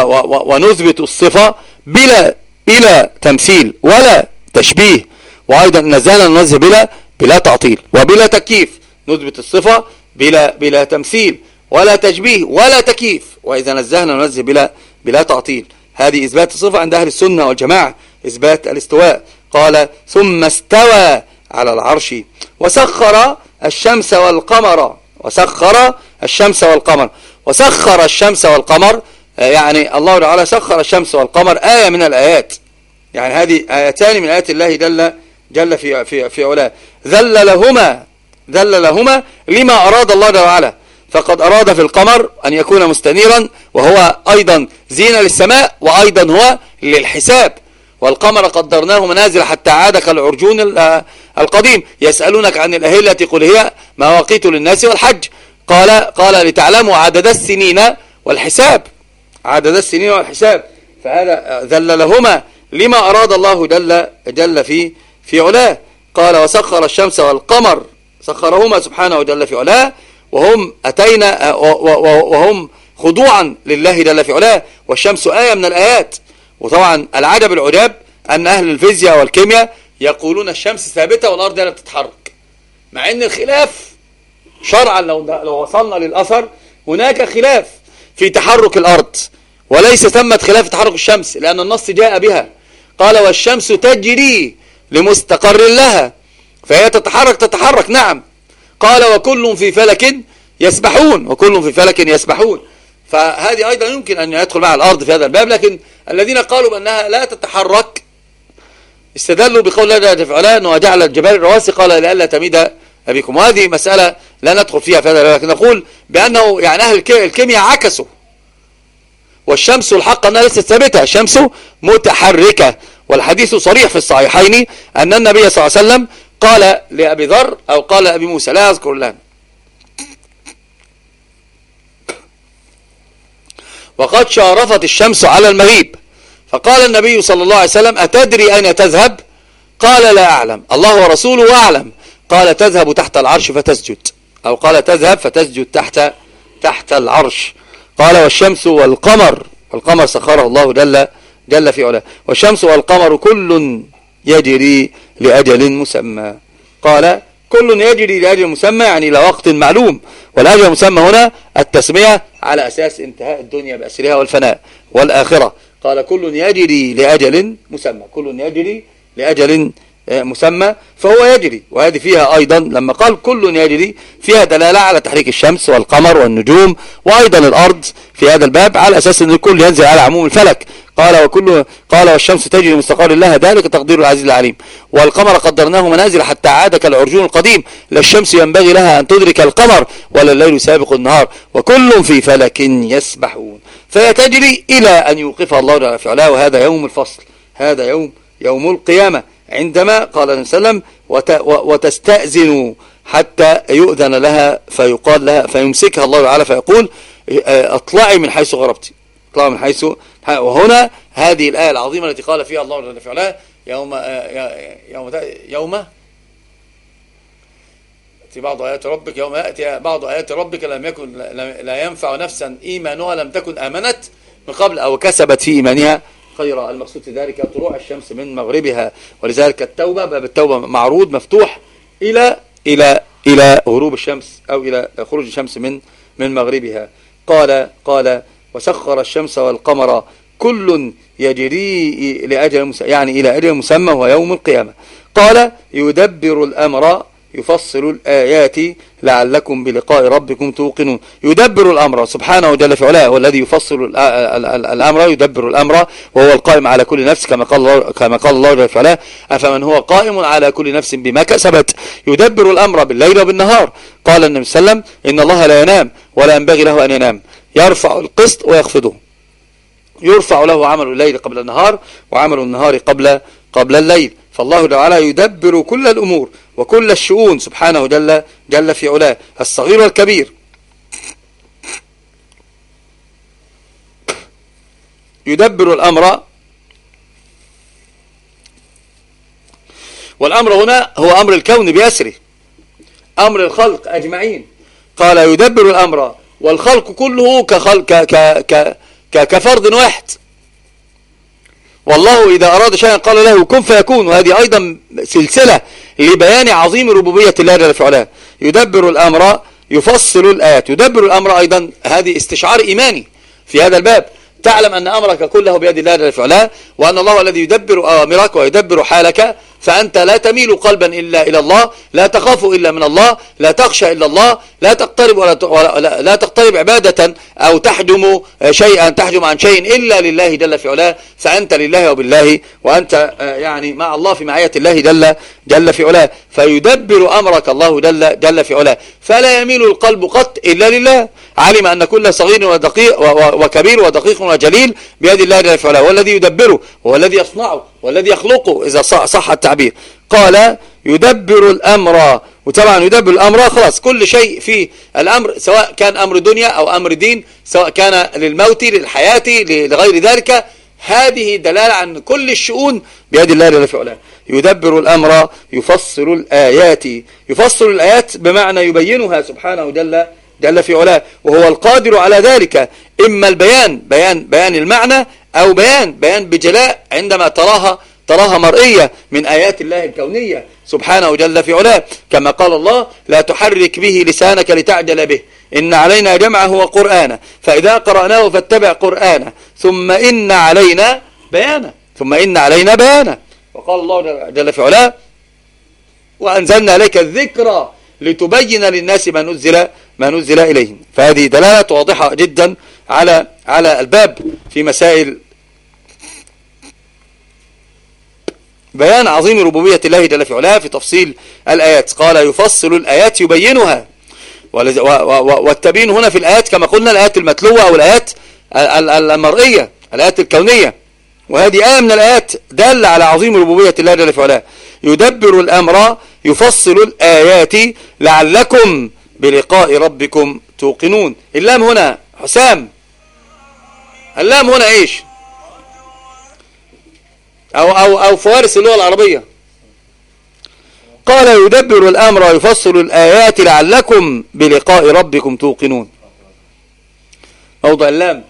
ونثبت الصفة بلا بلا تمثيل ولا تشبيه. وأيضا نزلنا ننزه بلا بلا تعطيل وبلا تكييف، نثبت الصفة بلا بلا تمثيل ولا تشبيه ولا تكييف. وإذا نزهنا ننزه بلا بلا تعطيل. هذه إثبات الصفة عند أهل السنة والجماعة، إثبات الاستواء. قال ثم استوى على العرش وسخر الشمس والقمر، وسخر الشمس والقمر وسخر الشمس والقمر يعني الله تعالى سخر الشمس والقمر آية من الآيات، يعني هذه آيتان من آيات الله جل جل في في في علاه. ذل لهما ذل لهما لما أراد الله تعالى، فقد أراد في القمر أن يكون مستنيرا، وهو أيضا زينة للسماء، وأيضا هو للحساب. والقمر قدرناه منازل حتى عاد كالعرجون القديم. يسألونك عن الأهلة قل هي مواقيت للناس والحج. قال قال لتعلموا عدد السنين والحساب، عدد السنين والحساب. فهذا ذل لهما لما أراد الله جل جل في في علاه. قال وسخر الشمس والقمر، سخرهما سبحانه جل في علاه، وهم أتينا وهم خضوعا لله جل في علاه. والشمس آية من الآيات. وطبعا العجب العجاب أن أهل الفيزياء والكيمياء يقولون الشمس ثابتة والأرض لا تتحرك، مع أن الخلاف شرعا لو لو وصلنا للأثر هناك خلاف في تحرك الأرض، وليس ثمة خلاف تحرك الشمس، لأن النص جاء بها. قال والشمس تجري لمستقر لها، فهي تتحرك تتحرك نعم. قال وكل في فلك يسبحون، وكل في فلك يسبحون. فهذه أيضا يمكن أن يدخل مع الأرض في هذا الباب. لكن الذين قالوا بأنها لا تتحرك استدلوا بقول الله جل وعلا أنه جعل الجبال الرواسي قال لئلا تميد بكم. وهذه مسألة لا ندخل فيها في هذا الباب، لكن نقول بأنه يعني أهل الكيمياء عكسوا. والشمس الحق أنها ليست ثابتة، الشمس متحركة. والحديث صريح في الصحيحين أن النبي صلى الله عليه وسلم قال لأبي ذر أو قال لأبي موسى لا أذكر الآن، وقد شارفت الشمس على المغيب، فقال النبي صلى الله عليه وسلم أتدري أين تذهب؟ قال لا أعلم، الله ورسوله أعلم. قال تذهب تحت العرش فتسجد، أو قال تذهب فتسجد تحت تحت العرش. قال والشمس والقمر، القمر سخره الله جل جل في علاه. والشمس والقمر كل يجري لأجل مسمى. قال كل يجري لأجل مسمى يعني إلى وقت معلوم. والأجل المسمى هنا التسمية على أساس انتهاء الدنيا بأسرها والفناء والآخرة. قال كل يجري لأجل مسمى، كل يجري لأجل مسمى فهو يجري. وهذه فيها أيضا لما قال كل يجري فيها دلالة على تحريك الشمس والقمر والنجوم وأيضا الأرض في هذا الباب، على أساس أن الكل ينزل على عموم الفلك. قال وكل قال والشمس تجري مستقر لها ذلك تقدير العزيز العليم. والقمر قدرناه منازل حتى عاد كالعرجون القديم. لا الشمس ينبغي لها أن تدرك القمر ولا الليل سابق النهار وكل في فلك يسبحون. فهي تجري إلى أن يوقفها الله جل في علاه. وهذا يوم الفصل، هذا يوم يوم القيامة، عندما قال النبي صلى الله عليه وسلم وتستأذن حتى يؤذن لها فيقال لها فيمسكها الله تعالى فيقول اطلعي من حيث غربتي، اطلعي من حيث. وهنا هذه الآية العظيمة التي قال فيها الله جل في علاه يوم يوم يوم في بعض آيات ربك يوم يأتي بعض آيات ربك لم يكن لا ينفع نفسا إيمانها لم تكن آمنت من قبل أو كسبت في إيمانها خيرا. المقصود في ذلك طلوع الشمس من مغربها. ولذلك التوبة باب التوبة معروض مفتوح إلى إلى إلى غروب الشمس أو إلى خروج الشمس من من مغربها. قال قال وسخر الشمس والقمر كل يجري لأجل يعني إلى أجل مسمى وهو يوم القيامة. قال يدبر الأمر يفصل الآيات لعلكم بلقاء ربكم توقنون. يدبر الأمر سبحانه جل في علاه، والذي يفصل الأمر يدبر الأمر وهو القائم على كل نفس كما قال كما قال الله جل في علاه أفمن هو قائم على كل نفس بما كسبت. يدبر الأمر بالليل وبالنهار. قال النبي صلى الله عليه وسلم إن الله لا ينام ولا ينبغي له أن ينام، يرفع القسط ويخفضه. يرفع له عمل الليل قبل النهار وعمل النهار قبل قبل الليل. فالله تعالى يدبر كل الأمور وكل الشؤون سبحانه جل جل في علاه، الصغير والكبير. يدبر الأمر، والأمر هنا هو أمر الكون بأسره، أمر الخلق أجمعين. قال يدبر الأمر والخلق كله كخلق ك ك ك كفرد واحد. والله إذا أراد شيئا قال له كن فيكون. وهذه أيضا سلسلة لبيان عظيم ربوبية الله جل في علاه. يدبر الأمر يفصل الآيات. يدبر الأمر أيضا هذه استشعار إيماني في هذا الباب. تعلم أن أمرك كله بيد الله جل في علاه، وأن الله الذي يدبر أوامرك ويدبر حالك. فأنت لا تميل قلبا إلا إلى الله، لا تخاف إلا من الله، لا تخشى إلا الله، لا تقترب ولا لا, لا تقترب عبادة أو تحجم شيئا تحجم عن شيء إلا لله جل في علاه. فأنت لله وبالله، وأنت يعني مع الله في معية الله جل جل في علاه. فيدبر أمرك الله جل جل في علاه، فلا يميل القلب قط إلا لله. علم أن كل صغير ودقيق وكبير ودقيق وجليل بيد الله جل في علاه، والذي يدبره والذي يصنعه والذي يخلقه إذا صح التعبير. قال يدبر الأمر. وطبعا يدبر الأمر خلاص كل شيء في الأمر، سواء كان أمر دنيا أو أمر دين، سواء كان للموت للحياة لغير ذلك، هذه دلالة عن كل الشؤون بيد الله جل في علاه. يدبر الأمر يفصل الآيات. يفصل الآيات بمعنى يبينها سبحانه جل جل في علاه، وهو القادر على ذلك. إما البيان بيان بيان المعنى، أو بيان بيان بجلاء عندما تراها تراها مرئية من آيات الله الكونية سبحانه جل في علاه. كما قال الله لا تحرك به لسانك لتعجل به إن علينا جمعه وقرآنه فإذا قرأناه فاتبع قرآنه ثم إن علينا بيانه ثم إن علينا بيانه. وقال الله جل في علاه وأنزلنا عليك الذكرى لتبين للناس ما نزل ما نزل إليهم. فهذه دلالة واضحة جدا على على الباب في مسائل بيان عظيم ربوبية الله جل في علاه في تفصيل الآيات. قال يفصل الآيات يبينها. والتبيين هنا في الآيات كما قلنا الآيات المتلوة أو الآيات المرئية، الآيات الكونية. وهذه آية من الآيات دالة على عظيم ربوبية الله جل في علاه. يدبر الأمر يفصل الآيات لعلكم بلقاء ربكم توقنون. اللام هنا حسام، اللام هنا ايش؟ أو, أو, أو فوارس اللغة العربية. قال يدبر الأمر يفصل الآيات لعلكم بلقاء ربكم توقنون. موضع اللام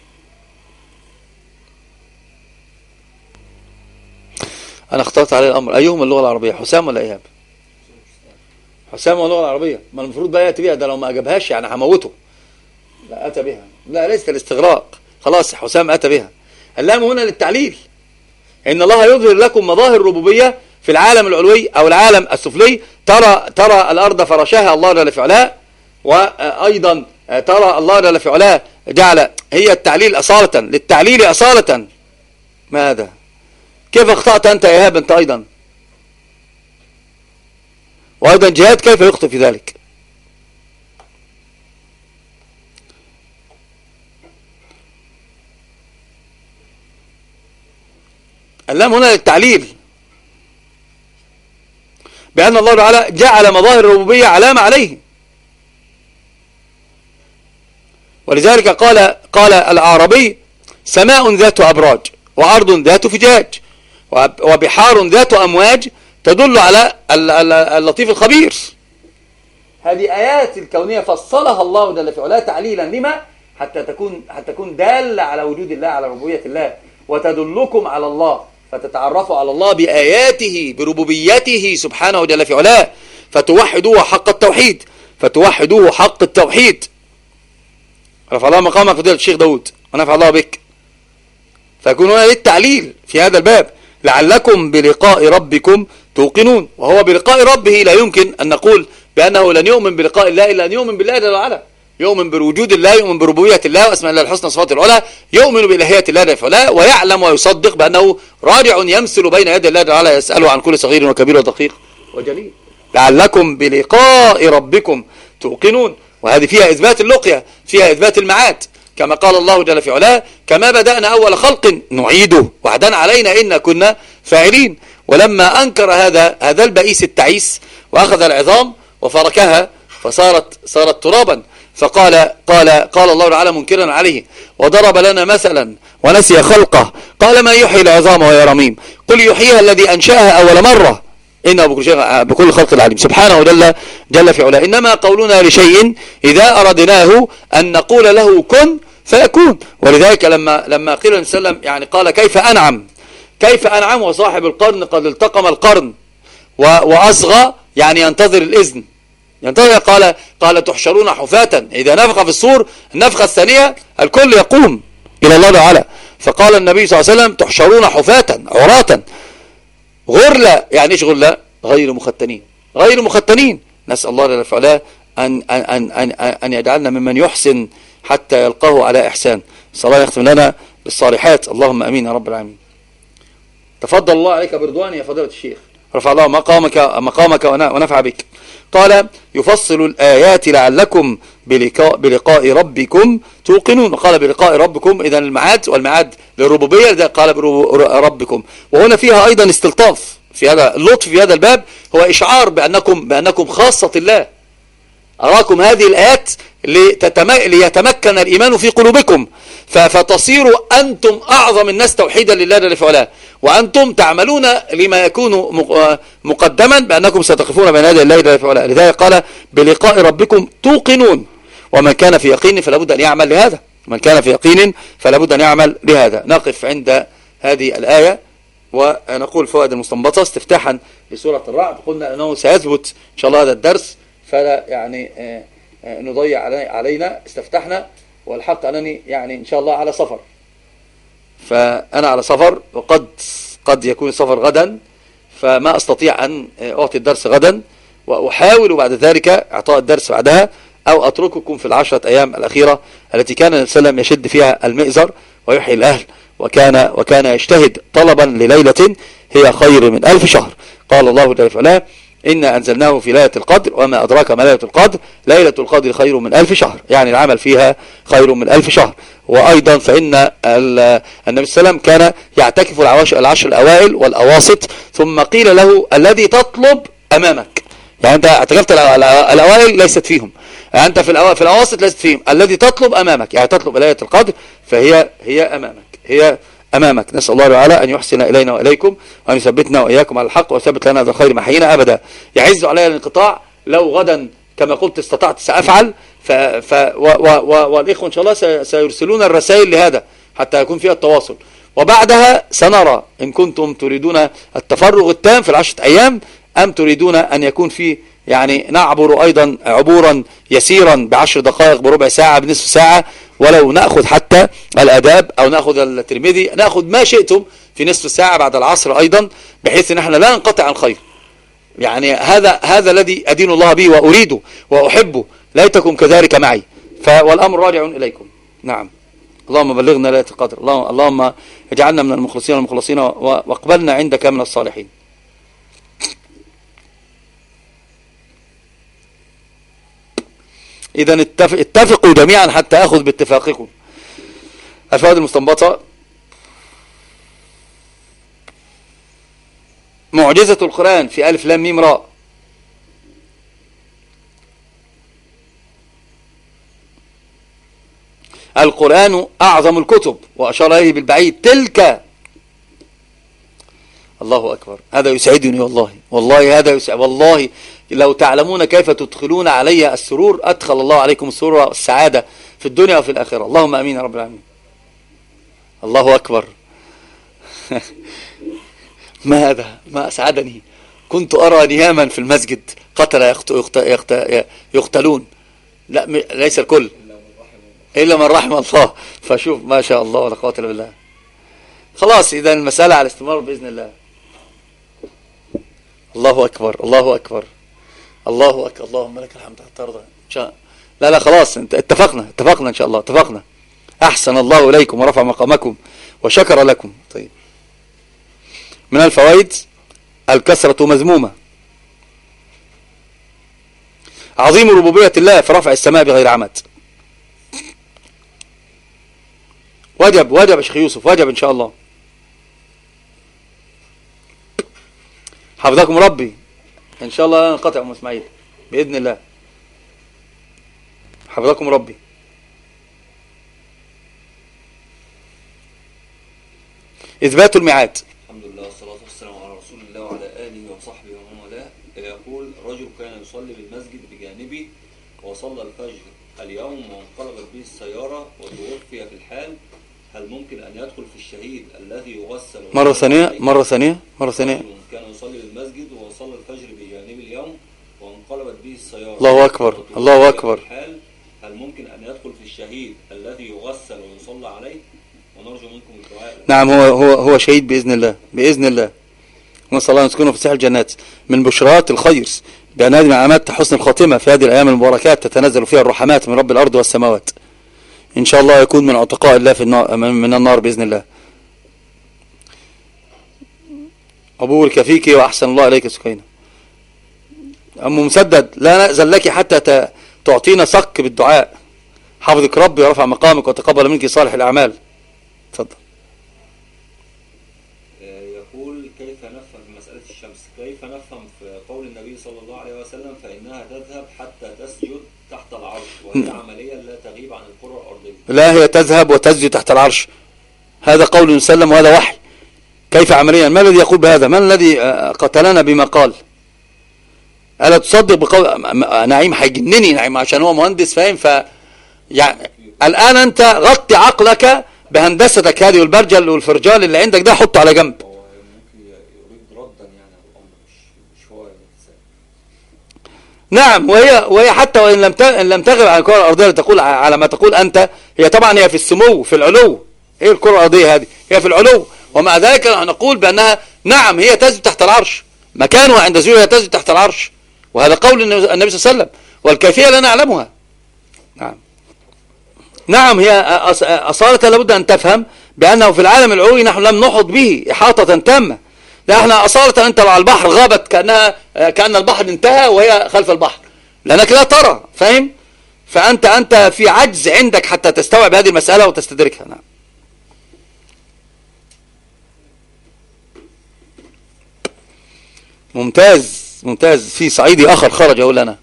أنا اخترت عليه الأمر. أيهم اللغة العربية، حسام ولا إيهاب؟ حسام واللغة العربية. ما المفروض بقى يأتي بها، ده لو ما أجابهاش يعني هموته. لا أتى بها، لا ليس الاستغراق، خلاص حسام أتى بها. اللام هنا للتعليل. إن الله يظهر لكم مظاهر الربوبية في العالم العلوي أو العالم السفلي ترى ترى الأرض فرشها الله جل في علاه، وأيضا ترى الله جل في علاه جعل هي التعليل أصالة للتعليل أصالة. ماذا؟ كيف اخطأت أنت يا إيهاب أنت أيضا؟ وأيضا جهاد كيف يخطئ في ذلك؟ اللام هنا للتعليل، بأن الله تعالى جعل مظاهر الربوبية علامة عليه. ولذلك قال قال الأعرابي: سماء ذات أبراج، وأرض ذات فجاج، وبحار ذات أمواج، تدل على اللطيف الخبير. هذه آيات الكونية فصلها الله جل في علاه تعليلا لما؟ حتى تكون حتى تكون دالة على وجود الله، على ربوبية الله، وتدلكم على الله، فتتعرفوا على الله بآياته بربوبيته سبحانه جل في علاه، فتوحدوه حق التوحيد، فتوحدوه حق التوحيد. رفع الله مقامك فضيلة الشيخ داود ونفع الله بك. فيكون هنا للتعليل في هذا الباب: لعلكم بلقاء ربكم توقنون. وهو بلقاء ربه لا يمكن أن نقول بأنه لن يؤمن بلقاء الله إلا أن يؤمن بالله جل وعلا، يؤمن بوجود الله، يؤمن بربوبية الله وأسماء الله الحسنى صفات العلى، يؤمن بإلهية الله جل وعلا، ويعلم ويصدق بأنه راجع يمثل بين يدي الله جل وعلا، يسأله عن كل صغير وكبير ودقيق وجليل. لعلكم بلقاء ربكم توقنون. وهذه فيها إثبات اللقية، فيها إثبات المعاد، كما قال الله جل في علاه: كما بدأنا أول خلق نعيده وعدا علينا إنا كنا فاعلين. ولما أنكر هذا هذا البئيس التعيس وأخذ العظام وفركها فصارت صارت ترابا، فقال قال قال الله تعالى منكرا عليه: وضرب لنا مثلا ونسي خلقه، قال: ما يحيي العظام وهي رميم، قل يحييها الذي أنشأها أول مرة إنه بكل خلق العليم. سبحانه جل جل في علاه. إنما قولنا لشيء إذا أردناه أن نقول له كن فيكون. ولذلك لما لما قيل النبي صلى الله عليه وسلم يعني قال: كيف أنعم كيف أنعم وصاحب القرن قد التقم القرن، وأصغى يعني ينتظر الإذن، ينتظر. قال قال تحشرون حفاة، إذا نفخ في الصور النفخة الثانية الكل يقوم إلى الله تعالى. فقال النبي صلى الله عليه وسلم: تحشرون حفاة عراة غرلة. يعني ايش غرلة؟ غير مختنين، غير مختنين. نسأل الله جل وعلا أن أن أن أن يجعلنا ممن يحسن حتى يلقاه على إحسان. صلى الله يختم لنا بالصالحات، اللهم أمين يا رب العالمين. تفضل الله عليك برضوانه يا فضيلة الشيخ، رفع الله مقامك مقامك ونفع بك. قال: يفصل الآيات لعلكم بلقاء, بلقاء ربكم توقنون. وقال بلقاء ربكم، إذن المعاد، والمعاد للربوبية، إذا قال بربكم. وهنا فيها أيضا استلطاف في هذا اللطف في هذا الباب، هو إشعار بأنكم بأنكم خاصة الله. أراكم هذه الآيات ليتمكن الإيمان في قلوبكم، فتصيروا أنتم أعظم الناس توحيدا لله جل وعلا، وأنتم تعملون لما يكون مقدما بأنكم ستقفون بين يدي الله جل وعلا. لذلك قال: بلقاء ربكم توقنون. ومن كان في يقين فلا بد أن يعمل لهذا، من كان في يقين فلا بد أن يعمل لهذا. نقف عند هذه الآية ونقول فوائد المستنبطة استفتاحا لسورة الرعد. قلنا أنه سيثبت إن شاء الله هذا الدرس، فلا يعني نضيع علينا. استفتحنا والحق أنني يعني إن شاء الله على سفر، فأنا على سفر، وقد قد يكون السفر غدا، فما أستطيع أن أعطي الدرس غدا، وأحاول بعد ذلك إعطاء الدرس بعدها، أو أترككم في العشرة أيام الأخيرة التي كان النبي صلى الله عليه وسلم يشد فيها المئزر ويحيي الأهل، وكان وكان يجتهد طلبا لليلة هي خير من ألف شهر. قال الله جل وعلا: إنا أنزلناه في ليلة القدر وما أدراك ما ليلة القدر، ليلة القدر خير من ألف شهر، يعني العمل فيها خير من ألف شهر. وأيضا فإن النبي صلى الله عليه وسلم كان يعتكف العشر الأوائل والأواسط، ثم قيل له: الذي تطلب أمامك، يعني أنت اعتكفت الأوائل ليست فيهم، يعني أنت في في الأواسط ليست فيهم، الذي تطلب أمامك، يعني تطلب ليلة القدر فهي هي أمامك، هي أمامك. نسأل الله تعالى أن يحسن إلينا وإليكم، وأن يثبتنا وإياكم على الحق، ويثبت لنا هذا الخير محينا أبدا. يعز علي الانقطاع، لو غدا كما قلت استطعت سأفعل، ف ف و و و والإخوة إن شاء الله سيرسلون الرسائل لهذا حتى يكون فيها التواصل، وبعدها سنرى إن كنتم تريدون التفرغ التام في العشرة أيام، أم تريدون أن يكون في يعني نعبر أيضا عبورا يسيرا بعشر دقائق، بربع ساعة، بنصف ساعة، ولو نأخذ حتى الأداب أو نأخذ الترمذي، نأخذ ما شئتم في نصف ساعة بعد العصر أيضا، بحيث أن احنا لا ننقطع عن الخير. يعني هذا هذا الذي أدين الله به وأريده وأحبه، ليتكم كذلك معي. والأمر راجع إليكم. نعم. اللهم بلغنا ليلة القدر، اللهم اللهم اجعلنا من المخلصين والمخلصين واقبلنا عندك من الصالحين. إذا اتفقوا جميعا حتى أخذ باتفاقكم. الفوائد المستنبطة: معجزة القرآن في ألف لام ميم راء. القرآن أعظم الكتب، وأشار إليه بالبعيد تلك. الله أكبر، هذا يسعدني والله، والله هذا يسعد، والله لو تعلمون كيف تدخلون علي السرور أدخل الله عليكم السرور والسعادة في الدنيا وفي الآخرة. اللهم أمين يا رب العالمين. الله أكبر. ما هذا، ما أسعدني. كنت أرى نياما في المسجد قتل يقتلون، لا ليس الكل إلا من رحم الله. فشوف ما شاء الله ولا قوة إلا بالله. خلاص إذا المسألة على الاستمرار بإذن الله. الله أكبر، الله أكبر، الله أكبر. اللهم لك الحمد حتى ترضى. لا لا خلاص اتفقنا، اتفقنا إن شاء الله، اتفقنا. أحسن الله إليكم ورفع مقامكم وشكر لكم. طيب، من الفوائد: الكسرة مذمومة. عظيم ربوبية الله في رفع السماء بغير عمد. وجب وجب يا شيخ يوسف، وجب إن شاء الله. حفظكم ربي. إن شاء الله لا ننقطع أم إسماعيل بإذن الله. حفظكم ربي. إثبات الميعاد. الحمد لله والصلاة والسلام على رسول الله وعلى آله وصحبه ومن والاه. يقول: رجل كان يصلي بالمسجد بجانبي وصلى الفجر اليوم وانقلبت به السيارة وتوفي في الحال، هل ممكن أن يدخل في الشهيد الذي يغسل؟ مرة ثانية مرة ثانية مرة ثانية. كان يصلي بالمسجد وصلى الفجر بجانب اليوم وانقلبت به السيارة. الله أكبر، الله أكبر. هل ممكن أن يدخل في الشهيد الذي يغسل ويصلى عليه؟ ونرجو منكم الدعاء. نعم، هو هو هو شهيد بإذن الله، بإذن الله. نسأل الله أن يسكنه في ساحل الجنات. من بشرات الخير بأن هذه علامات حسن الخاتمة في هذه الأيام المباركات تتنزل فيها الرحمات من رب الأرض والسماوات. إن شاء الله يكون من عتقاء الله في النار، من النار بإذن الله. أبورك فيك وأحسن الله إليك سكينة. أم مسدد، لا نأذن لك حتى تعطينا صك بالدعاء. حفظك ربي ورفع مقامك وتقبل منك صالح الأعمال. تفضل. يقول: كيف نفهم في مسألة الشمس؟ كيف نفهم في قول النبي صلى الله عليه وسلم: فإنها تذهب حتى تسجد تحت العرش، وهي عملية لا تغيب عن الكرة الأرضية؟ لا، هي تذهب وتسجد تحت العرش. هذا قول يسلم وهذا وحي. كيف عمليا؟ ما الذي يقول بهذا؟ من الذي قتلنا بما قال؟ ألا تصدق بقول نعيم؟ هيجنني نعيم عشان هو مهندس فاهم. ف يعني الآن أنت غطي عقلك بهندستك هذه والبرجل والفرجال اللي عندك ده حطه على جنب. هو ممكن يريد ردا يعني الأمر مش مش هو. نعم، وهي وهي حتى وإن لم إن لم تغب عن الكرة الأرضية تقول على ما تقول أنت، هي طبعا هي في السمو في العلو. هي الكرة الأرضية هذه هي في العلو، ومع ذلك نقول بأنها نعم هي تسجد تحت العرش، مكانها عند سجودها تسجد تحت العرش، وهذا قول النبي صلى الله عليه وسلم، والكيفية لا نعلمها. نعم نعم هي أصالة لابد أن تفهم بأنه في العالم العلوي نحن لم نحط به إحاطة تامة. لا احنا أصالة أنت على البحر غابت كأنها كأن البحر انتهى وهي خلف البحر، لأنك لا ترى فاهم. فأنت أنت في عجز عندك حتى تستوعب هذه المسألة وتستدركها. نعم. ممتاز ممتاز. في صعيدي آخر خرج يقول لنا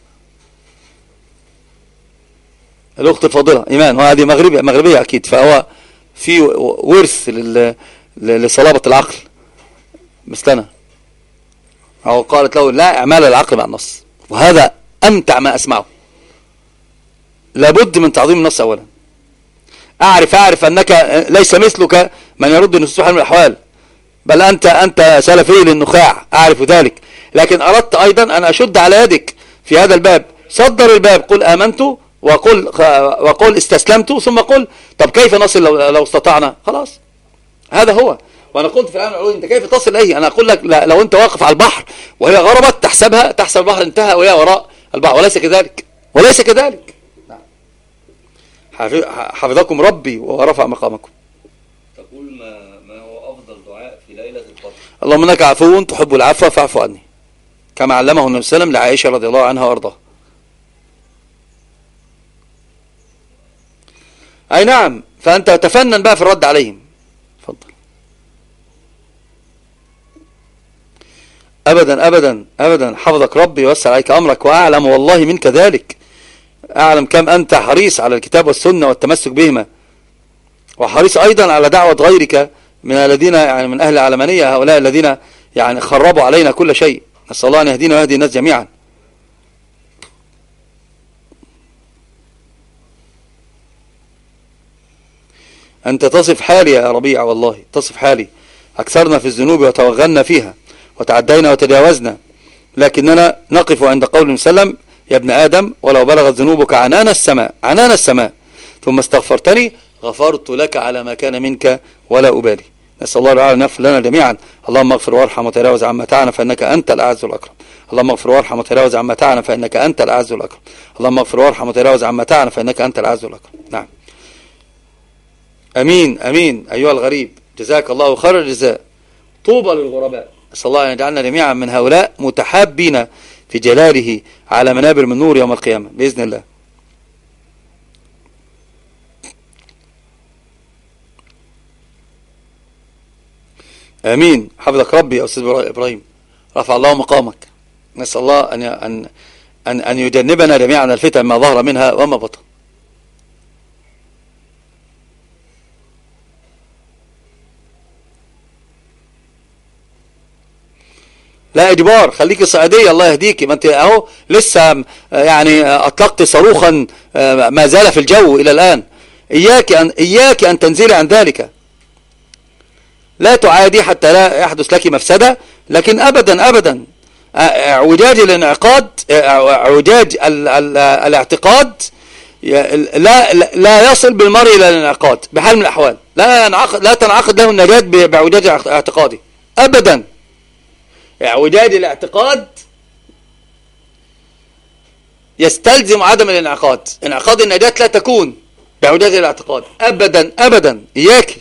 الأخت الفاضلة إيمان، وهذه مغربية مغربية أكيد، فهو في ورث لصلابة العقل مثلنا. أو قالت له لا إعمال العقل مع النص، وهذا أمتع ما أسمعه. لابد من تعظيم النص أولا. أعرف أعرف أنك ليس مثلك من يرد النصوص حال من الأحوال، بل أنت أنت سلفي للنخاع، أعرف ذلك، لكن أردت أيضا أن أشد على يدك في هذا الباب، صدر الباب، قل آمنت وقل وقل استسلمت، ثم قل طب كيف نصل لو, لو استطعنا. خلاص هذا هو. وانا قلت في العالم العلوي انت كيف تصل اليه؟ انا اقول لك لو انت واقف على البحر وهي غربت تحسبها تحسب البحر انتهى وهي وراء البحر، وليس كذلك، وليس كذلك. حفظكم ربي ورفع مقامكم. تقول ما, ما هو افضل دعاء في ليلة القدر؟ اللهم انك عفو تحب العفو فاعف عني، كما علمه النبي صلى الله عليه وسلم لعائشة رضي الله عنها وارضاها. اي نعم، فانت تفنن بقى في الرد عليهم. اتفضل. ابدا ابدا ابدا، حفظك ربي يوسع عليك امرك، واعلم والله منك ذلك، اعلم كم انت حريص على الكتاب والسنة والتمسك بهما، وحريص ايضا على دعوة غيرك من الذين يعني من اهل العلمانية، هؤلاء الذين يعني خربوا علينا كل شيء. نسأل الله ان يهدينا ويهدي الناس جميعا. أنت تصف حالي يا ربيع، والله تصف حالي، أكثرنا في الذنوب وتوغلنا فيها وتعدينا وتجاوزنا، لكننا نقف عند قول وسلم يا ابن آدم ولو بلغت ذنوبك عنان السماء، عنان السماء، ثم استغفرتني غفرت لك على ما كان منك ولا أبالي. نسأل الله تعالى أن يغفر لنا جميعا. اللهم اغفر وارحم وتجاوز عما تعلم فإنك أنت الأعز الأكرم. اللهم اغفر وارحم وتجاوز عما تعلم فإنك أنت الأعز الأكرم. اللهم اغفر وارحم وتجاوز عما تعلم فإنك أنت الأعز الأكرم. نعم. أمين أمين أيها الغريب، جزاك الله خير الجزاء. طوبى للغرباء. نسأل الله أن يجعلنا جميعا من هؤلاء متحابين في جلاله على منابر من نور يوم القيامة بإذن الله. آمين. حفظك ربي يا أستاذ إبراهيم، رفع الله مقامك. نسأل الله أن أن أن أن يجنبنا جميعا الفتن ما ظهر منها وما بطن. لا إجبار، خليكي صعيدية الله يهديكي، ما أنت أهو لسه يعني أطلقت صاروخا ما زال في الجو إلى الآن. إياك أن إياك أن تنزلي عن ذلك، لا تعادي حتى لا يحدث لك مفسدة، لكن أبدا أبدا اعوجاج الانعقاد، اعوجاج ال ال الاعتقاد لا لا يصل بالمرء إلى الانعقاد بحال من الأحوال. لا ينعقد، لا تنعقد له النجاة باعوجاج اعتقادي أبدا. اعوجاج الاعتقاد يستلزم عدم الانعقاد. انعقاد النجاة لا تكون باعوجاج الاعتقاد أبدا أبدا. إياك.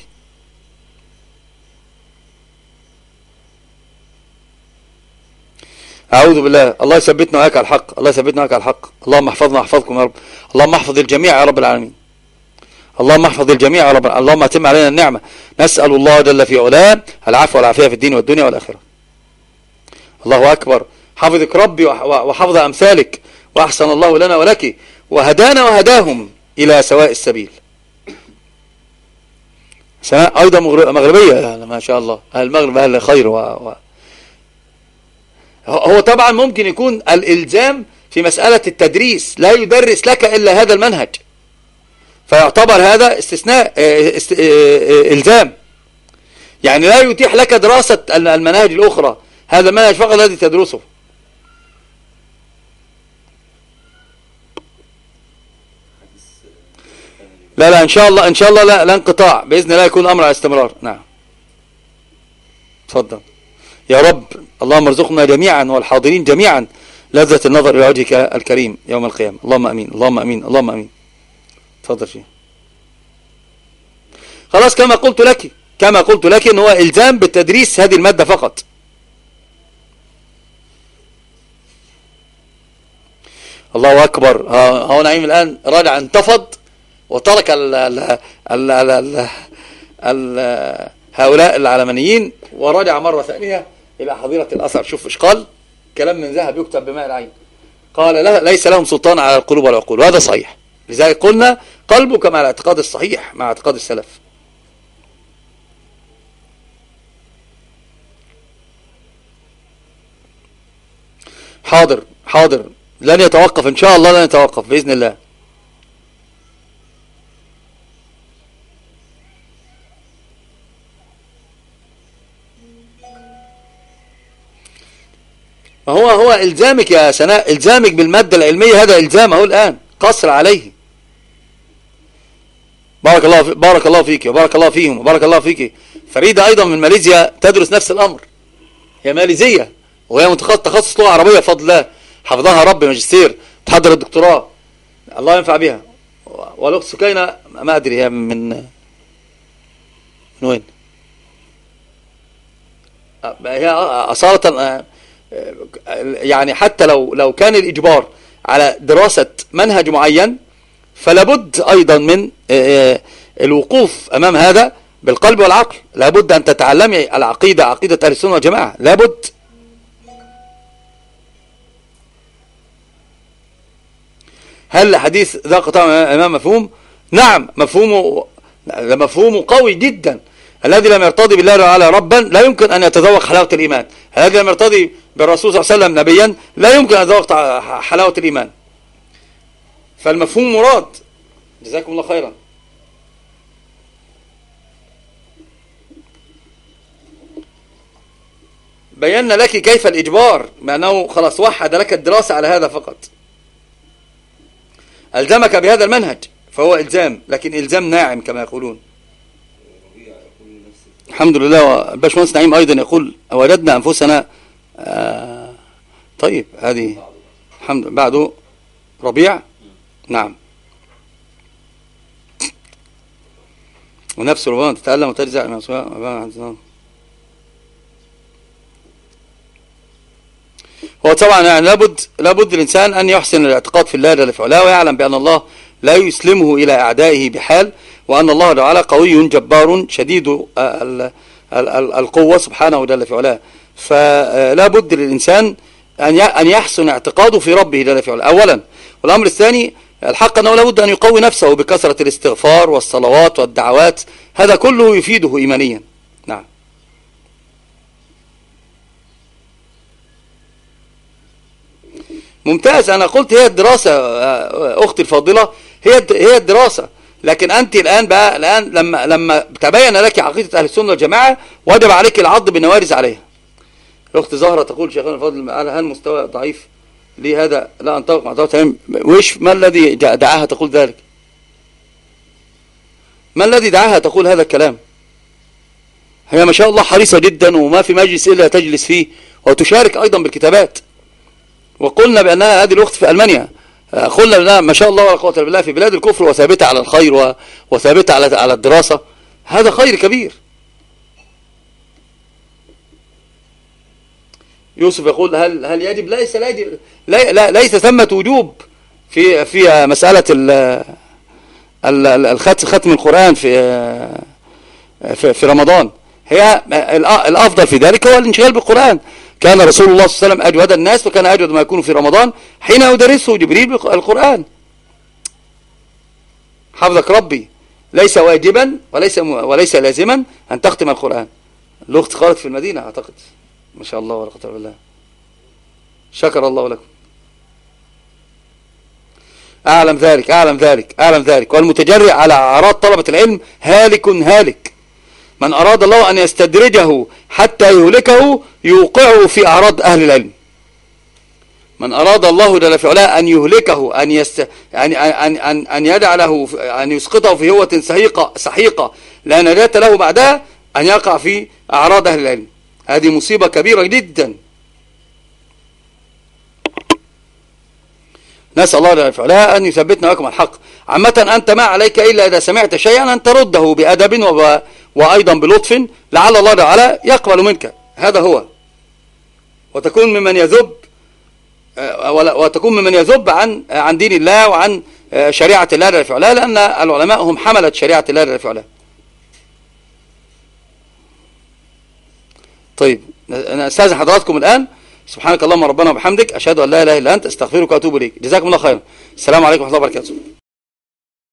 أعوذ بالله. الله يثبتنا وياك على الحق، الله يثبتنا وياك على الحق. اللهم احفظنا واحفظكم يا رب. اللهم احفظ الجميع يا رب العالمين. اللهم احفظ الجميع يا رب. اللهم اتم علينا النعمة. نسأل الله جل في علاه العفو والعافية في الدين والدنيا والآخرة. الله أكبر. حفظك ربي وحفظ أمثالك، وأحسن الله لنا ولك، وهدانا وهداهم إلى سواء السبيل. سماء أيضا مغربية ما شاء الله. أهل المغرب أهل خير و... و... هو طبعا ممكن يكون الإلزام في مسألة التدريس، لا يدرس لك إلا هذا المنهج، فيعتبر هذا استثناء است... إلزام، يعني لا يتيح لك دراسة المناهج الأخرى، هذا المنهج فقط الذي تدرسه. لا لا إن شاء الله إن شاء الله لا, لا انقطاع بإذن الله، يكون الأمر على استمرار. نعم تفضل يا رب. اللهم ارزقنا جميعا والحاضرين جميعا لذة النظر إلى وجهك الكريم يوم القيامة. اللهم أمين اللهم أمين اللهم أمين. تفضل فيه. خلاص كما قلت لك كما قلت لك إن هو إلزام بالتدريس هذه المادة فقط. الله أكبر. هو نعيم الآن راجع انتفض وترك ال ال ال ال ال ال هؤلاء العلمانيين ورجع مرة ثانية إلى حظيرة الأثر. شوف إيش قال، كلام من ذهب يكتب بماء العين. قال لا ليس لهم سلطان على القلوب والعقول، وهذا صحيح. لذلك قلنا قلبك مع الاعتقاد الصحيح، مع اعتقاد السلف. حاضر حاضر، لن يتوقف إن شاء الله، لن يتوقف بإذن الله. ما هو هو إلزامك يا سناء، إلزامك بالمادة العلمية هذا إلزام أهو الآن قصر عليه. بارك الله في بارك الله فيك وبارك الله فيهم وبارك الله فيك. فريدة أيضا من ماليزيا تدرس نفس الأمر، هي ماليزية وهي متخصص تخصص لغة عربية بفضل الله، حفظها رب ماجستير، تحضر الدكتوراه، الله ينفع بها. والأخت سكينة ما أدري هي من من وين، هي أصالة يعني حتى لو لو كان الإجبار على دراسة منهج معين فلابد أيضا من الوقوف أمام هذا بالقلب والعقل. لابد أن تتعلمي العقيدة، عقيدة أهل السنة والجماعة، لابد. هل حديث ذاق طعم أمام مفهوم؟ نعم، مفهومه مفهومه قوي جدا. الذي لم يرتضي بالله تعالى ربا لا يمكن أن يتذوق حلاوة الإيمان. الذي لم يرتضي بالرسول صلى الله عليه وسلم نبيا لا يمكن أن يتذوق حلاوة الإيمان. فالمفهوم مراد. جزاكم الله خيرا. بينا لك كيف الإجبار، بأنه خلاص وحد لك الدراسة على هذا فقط، ألزمك بهذا المنهج فهو إلزام، لكن إلزام ناعم كما يقولون. الحمد لله. الباشمهندس نعيم أيضا يقول وجدنا أنفسنا آه طيب هذه الحمد بعده ربيع. نعم. ونفس ربما تتألم وتجزع من سواء. هو طبعا يعني لابد لابد الإنسان أن يحسن الاعتقاد في الله جل في علاه، ويعلم بأن الله لا يسلمه إلى أعدائه بحال، وأن الله تعالى قوي جبار شديد القوة سبحانه جل في علاه. فلا بد للإنسان أن يحسن اعتقاده في ربه جل في علاه أولا. والأمر الثاني الحق أنه لا بد أن يقوي نفسه بكثرة الاستغفار والصلوات والدعوات، هذا كله يفيده إيمانيا. نعم. ممتاز. أنا قلت هي الدراسة أختي الفاضلة، هي هي الدراسة، لكن أنت الآن بقى الآن لما لما تبين لك عقيدة أهل السنة والجماعة وجب عليك العض بالنوارز عليها. الأخت زهرة تقول شيخنا الفاضل هل مستوى ضعيف لي هذا لا أنطبق مع دكتور تمام؟ وإيش ما الذي دعاها تقول ذلك؟ ما الذي دعاها تقول هذا الكلام؟ هي ما شاء الله حريصة جدا وما في مجلس إلا تجلس فيه وتشارك أيضا بالكتابات. وقلنا بأنها هذه الأخت في ألمانيا، قلنا بأنها ما شاء الله ولا قوة إلا بالله في بلاد الكفر وثابتة على الخير وثابتة على على الدراسة، هذا خير كبير. يوسف يقول هل هل يجب؟ ليس لا يجب، لا لا ليس ثمة وجوب في في مسألة الختم ختم القرآن في في, في رمضان. هي الأفضل في ذلك هو الانشغال بالقرآن. كان رسول الله صلى الله عليه وسلم أجود الناس، وكان أجود ما يكون في رمضان حين يدرسه جبريل القرآن. حفظك ربي، ليس واجبا وليس وليس لازما أن تختم القرآن. الأخت قالت في المدينة أعتقد، ما شاء الله ولا قوة إلا بالله. شكر الله لكم. أعلم ذلك أعلم ذلك أعلم ذلك والمتجرئ على أعراض طلبة العلم هالك هالك. من أراد الله أن يستدرجه حتى يهلكه يوقعه في أعراض أهل العلم. من أراد الله جل في علاه أن يهلكه، أن يست... أن أن أن أن يجعله، أن يسقطه في هوة سحيقة سحيقة لا نجاة له بعدها، أن يقع في أعراض أهل العلم. هذه مصيبة كبيرة جدا. نسأل الله جل في علاه أن يثبتنا لكم الحق. عامة أنت ما عليك إلا إذا سمعت شيئا أن ترده بأدب وب... وأيضا بلطف، لعل الله تعالى يقبل منك. هذا هو. وتكون ممن يذب وتكون ممن يذب عن عن دين الله وعن شريعة الله جل في علاه، لأن العلماء هم حملة شريعة الله جل في علاه. طيب أنا أستاذن حضراتكم الآن. سبحانك اللهم ربنا وبحمدك، أشهد أن لا إله إلا أنت، أستغفرك وأتوب إليك. جزاكم الله خيرا. السلام عليكم ورحمة الله وبركاته.